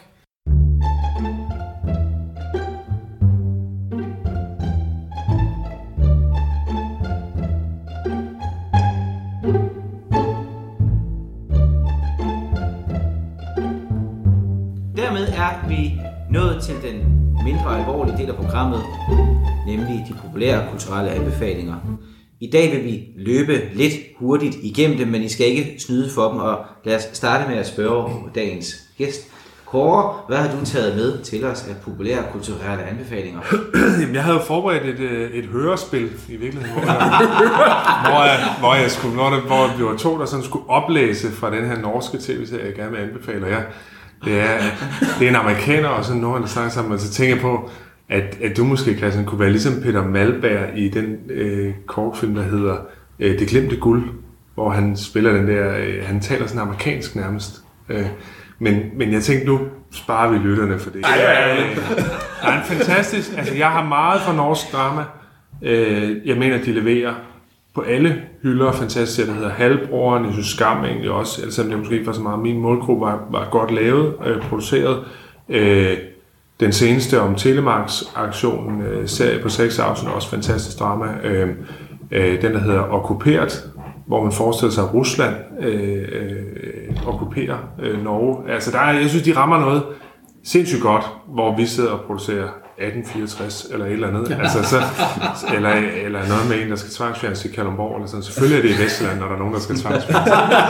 Dermed er vi nået til den mindre alvorlige del af programmet, nemlig de populære kulturelle anbefalinger. I dag vil vi løbe lidt hurtigt igennem dem, men I skal ikke snyde for dem, og lad os starte med at spørge dagens gæst. Kåre, hvad har du taget med til os af populære kulturelle anbefalinger? Jeg havde forberedt et, et hørespil i virkeligheden, hvor jeg, hvor jeg, hvor jeg skulle, hvor, der, hvor vi var to, der sådan skulle oplæse fra den her norske tv-serie, jeg gerne vil anbefale jer. Det er, det er en amerikaner og sådan nogen, der snakker sammen, og så tænker jeg på, at, at du måske, Christian, kunne være ligesom Peter Malberg i den øh, kortfilm, der hedder øh, Det glemte guld, hvor han spiller den der, øh, han taler sådan amerikansk nærmest. Øh, men, men jeg tænkte, nu sparer vi lytterne for det. Ej, ja, ja. Der er en fantastisk, altså jeg har meget fra norsk drama. Øh, jeg mener, de leverer på alle hylder fantastisk, der hedder Halvbroren. Jeg synes Skam egentlig også, altså det måske ikke var så meget. Min målgruppe var, var godt lavet, øh, produceret. Øh, den seneste om Telemarks-aktionen, øh, serie på seks afsnit, også fantastisk drama. Øh, øh, den, der hedder Okkuperet, hvor man forestiller sig, at Rusland øh, øh, okkuperer øh, Norge. Altså der er, jeg synes, de rammer noget sindssygt godt, hvor vi sidder og producerer atten fireogtres eller et eller andet, altså, så, eller, eller noget med en, der skal tvangsfjernes til Kalundborg, eller sådan. Selvfølgelig er det i Vestland, når der er nogen, der skal tvangsfjernes.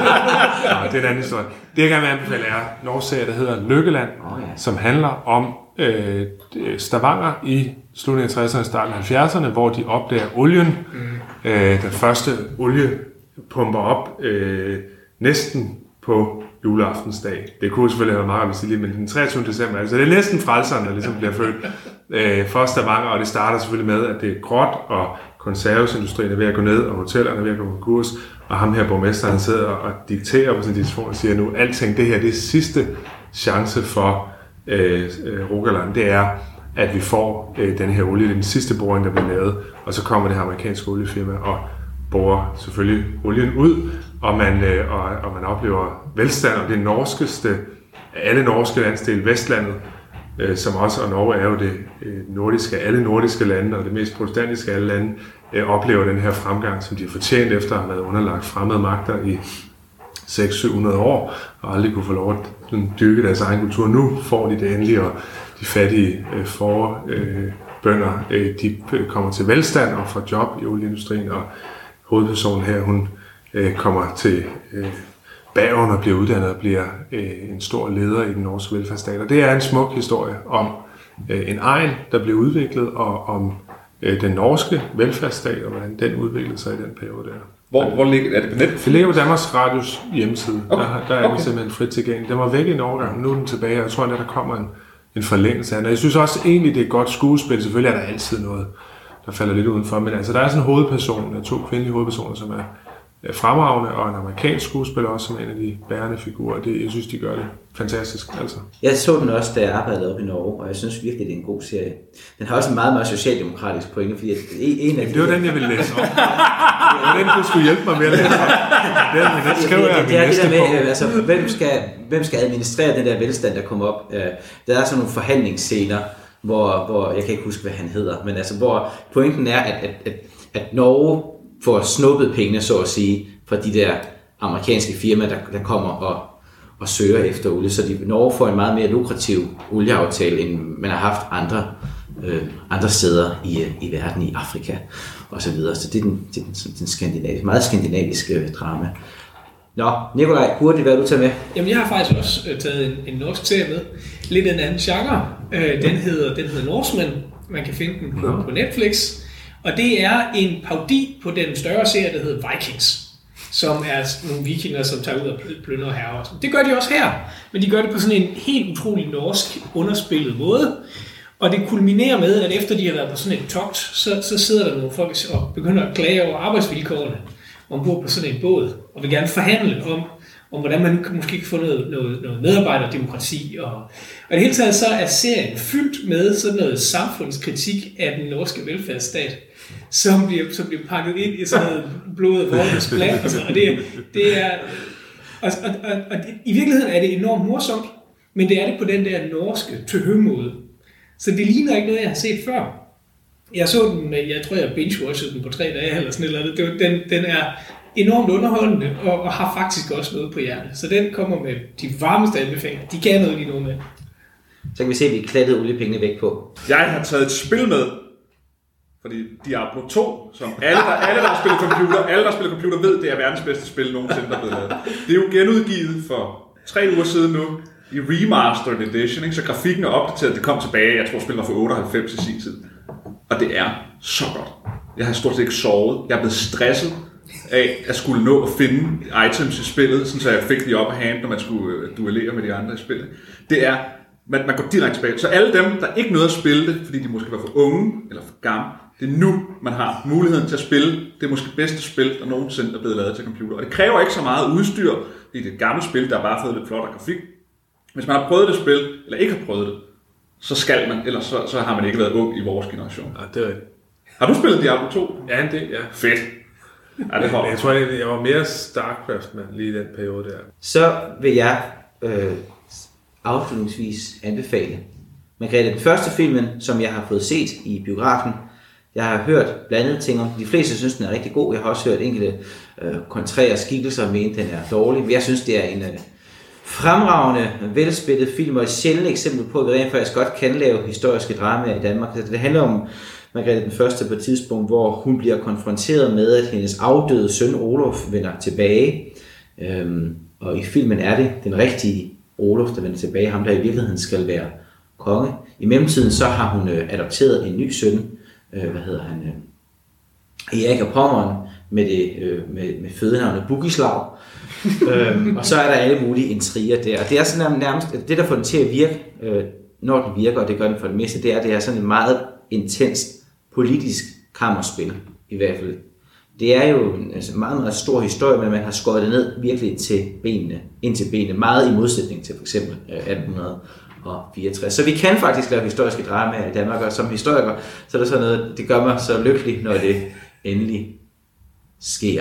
Nå, det er en anden historie. Det, jeg gerne vil anbefale, er en norsk serie, der hedder Lykkeland, oh, ja. Som handler om øh, Stavanger i slutningen af tresserne og starten af halvfjerdserne, hvor de opdager olien. Mm. Øh, den første olie pumper op øh, næsten på juleaftensdag. Det kunne selvfølgelig være meget bestilligt, men den treogtyvende december, altså det er næsten frelseren, der ligesom bliver født øh, for Stavanger, og det starter selvfølgelig med, at det er gråt, og konservesindustrien er ved at gå ned, og hotellerne er ved at gå konkurs, og ham her borgmesteren, han sidder og dikterer på sin telefon og siger nu, alting det her, det er sidste chance for øh, øh, Rogaland, det er, at vi får øh, den her olie, det er den sidste boring, der bliver lavet, og så kommer det her amerikanske oliefirma og borer selvfølgelig olien ud, og man, øh, og, og man oplever velstand, og det norskeste af alle norske landsdele, Vestlandet, øh, som også, og Norge er jo det øh, nordiske, alle nordiske lande, og det mest protestantiske af alle lande, øh, oplever den her fremgang, som de har fortjent efter at have været underlagt fremmede magter i seks til syv hundrede år, og aldrig kunne få lov at sådan, dyrke deres egen kultur. Nu får de det endelig, og de fattige øh, forbønder, øh, de kommer til velstand og får job i olieindustrien, og hovedpersonen her, hun øh, kommer til øh, Bergen og bliver uddannet og bliver øh, en stor leder i den norske velfærdsstat. Og det er en smuk historie om øh, en egen, der bliver udviklet, og om øh, den norske velfærdsstat, og hvordan den udviklede sig i den periode der. Hvor, hvor ligger er det på net? Det ligger på Danmarks Radios hjemmeside. Okay. Der, der er okay. Den simpelthen frit tilgængelig. Den var væk i Norge, nu er den tilbage, og jeg tror, at der kommer en, en forlængelse af den. Og jeg synes også egentlig, det er et godt skuespil. Selvfølgelig er der altid noget, der falder lidt udenfor, men altså, der er sådan en hovedperson, to kvindelige hovedpersoner, som er fremragende, og en amerikansk skuespiller også, som er en af de bærende figurer. Det, jeg synes, de gør det fantastisk. Altså. Jeg så den også, da jeg arbejdede oppe i Norge, og jeg synes virkelig, det er en god serie. Den har også en meget, meget socialdemokratisk pointe, fordi en af Jamen, det var den, jeg ville læse op. Det var den, du skulle hjælpe mig med at læse op. Den, den skriver jeg det er det der med, altså, hvem skal, hvem skal administrere den der velstand, der kommer op? Der er sådan nogle forhandlingsscener, hvor, hvor jeg kan ikke huske, hvad han hedder, men altså, hvor pointen er, at, at, at, at Norge får snuppet pengene, så at sige, fra de der amerikanske firmaer, der, der kommer og, og søger efter olie. Så de, Norge får en meget mere lukrativ olieaftale, end man har haft andre, øh, andre steder i, i verden, i Afrika og så videre. Så det er den, det er den, den skandinaviske, meget skandinaviske drama. Nå, Nikolaj, burde det være, du tager med? Jamen, jeg har faktisk også øh, taget en, en norsk serie med. Lidt en anden genre. Øh, den, hedder, den hedder Norsemen. Man kan finde den på, på Netflix. Og det er en parodi på den større serie, der hedder Vikings. Som er nogle vikinger, som tager ud og plyndrer herrer. Det gør de også her. Men de gør det på sådan en helt utrolig norsk, underspillet måde. Og det kulminerer med, at efter de har været på sådan et togt, så, så sidder der nogle folk og begynder at klage over arbejdsvilkårene ombord på sådan en båd, og vil gerne forhandle om, om hvordan man måske kan få noget, noget, noget medarbejderdemokrati. Og, og i det hele taget så er serien fyldt med sådan noget samfundskritik af den norske velfærdsstat, som bliver, som bliver pakket ind i sådan noget blod og vortes bland. Og det, det er, og, og, og, og det, i virkeligheden er det enormt morsomt, men det er det på den der norske tøhø-måde. Så det ligner ikke noget, jeg har set før. Jeg så den, jeg tror, jeg binge-watchede den på tre dage eller sådan noget. Det, den, den er enormt underholdende og, og har faktisk også noget på hjertet. Så den kommer med de varmeste anbefalinger. De kan noget lige noget med. Så kan vi se, at vi klattede oliepengene væk på. Jeg har taget et spil med, fordi Diablo to, som alle, der, alle, der har spillet computer, alle, der spiller computer, ved, det er verdens bedste spil nogensinde, der er blevet lavet. Det er jo genudgivet for tre uger siden nu, i Remastered Edition, ikke? Så grafikken er opdateret, det kom tilbage, jeg tror spillet var for otteoghalvfems i sin tid. Og det er så godt. Jeg har stort set ikke sovet. Jeg er blevet stresset af at skulle nå at finde items i spillet, sådan så jeg fik de op af hand, når man skulle duellere med de andre i spillet. Det er, man, man går direkte tilbage. Så alle dem, der ikke nåede at spille det, fordi de måske var for unge eller for gamle, det er nu, man har muligheden til at spille. Det er måske det bedste spil, der nogensinde er blevet lavet til computer. Og det kræver ikke så meget udstyr, fordi det er et gammelt spil, der har bare fået lidt flottere grafik. Hvis man har prøvet det spil, eller ikke har prøvet det, så skal man, ellers så, så har man ikke været ung i vores generation. Ja, det er rigtigt. Har du spillet Diablo to? Ja, det ja. Fedt. Ja, det jeg, jeg tror, jeg, jeg var mere StarCraft-mand lige i den periode der. Så vil jeg øh, afslutningsvis anbefale Margrethe den første filmen, som jeg har fået set i biografen. Jeg har hørt blandede ting om. De fleste synes, den er rigtig god. Jeg har også hørt enkelte øh, kontrære skikkelser med, den er dårlig. Men jeg synes, det er en øh, fremragende, velspillet film, og et sjældent eksempel på, at vi rent faktisk godt kan lave historiske dramaer i Danmark. Det handler om Margrethe den første på et tidspunkt, hvor hun bliver konfronteret med, at hendes afdøde søn Olof vender tilbage. Øhm, og i filmen er det den rigtige Olof, der vender tilbage, ham der i virkeligheden skal være konge. I mellemtiden så har hun øh, adopteret en ny søn, øh, hvad hedder han, øh, Erik af Pommern, med, det, øh, med, med fødenavnet Bugislav. øhm, og så er der alle mulige intriger der. Og det er sådan nærmest, det der får den til at virke, øh, når den virker, og det gør den for det meste, det er, det er sådan en meget intens politisk kammerspil, i hvert fald. Det er jo en altså, meget, meget stor historie, men man har skåret det ned virkelig til benene, ind til benene, meget i modsætning til for eksempel atten fireogtres. Så vi kan faktisk lave historiske dramaer i Danmark, og som historiker, så er der sådan noget, det gør mig så lykkelig, når det endelig sker.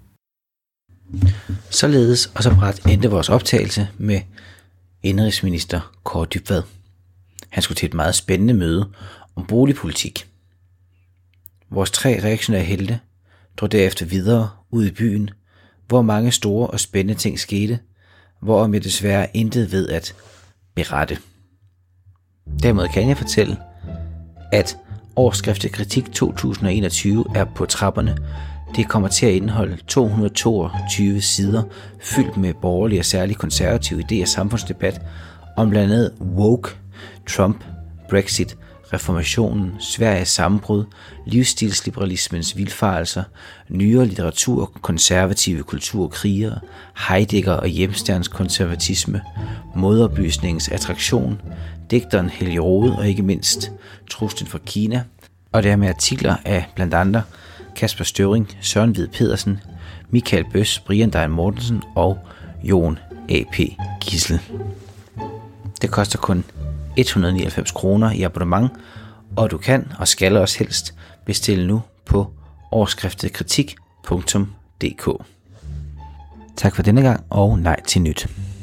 Således og så bræt endte vores optagelse med indenrigsminister Kaare Dybvad. Han skulle til et meget spændende møde om boligpolitik. Vores tre reaktionære helte drog derefter videre ud i byen, hvor mange store og spændende ting skete, hvorom jeg desværre intet ved at berette. Derimod kan jeg fortælle, at Årsskriftet Kritik to tusind og enogtyve er på trapperne. Det kommer til at indeholde to hundrede og toogtyve sider, fyldt med borgerlige og særligt konservative idéer og samfundsdebat om blandt andet woke, Trump, Brexit, reformationen, Sveriges sammenbrud, livsstilsliberalismens vildfarelser, nyere litteratur, konservative kulturkrigere, Heidegger og Hjemsterns konservatisme, modoplysningens attraktion, digteren Helge Rode og ikke mindst truslen fra Kina, og dermed artikler af blandt andre Kasper Støvring, Søren Hvid Pedersen, Michael Bøs, Brian Dein Mortensen og Jon A P Gissel. Det koster kun et hundrede og nioghalvfems kroner i abonnement, og du kan og skal også helst bestille nu på årsskriftetkritik punktum d k. Tak for denne gang, og nej til nyt.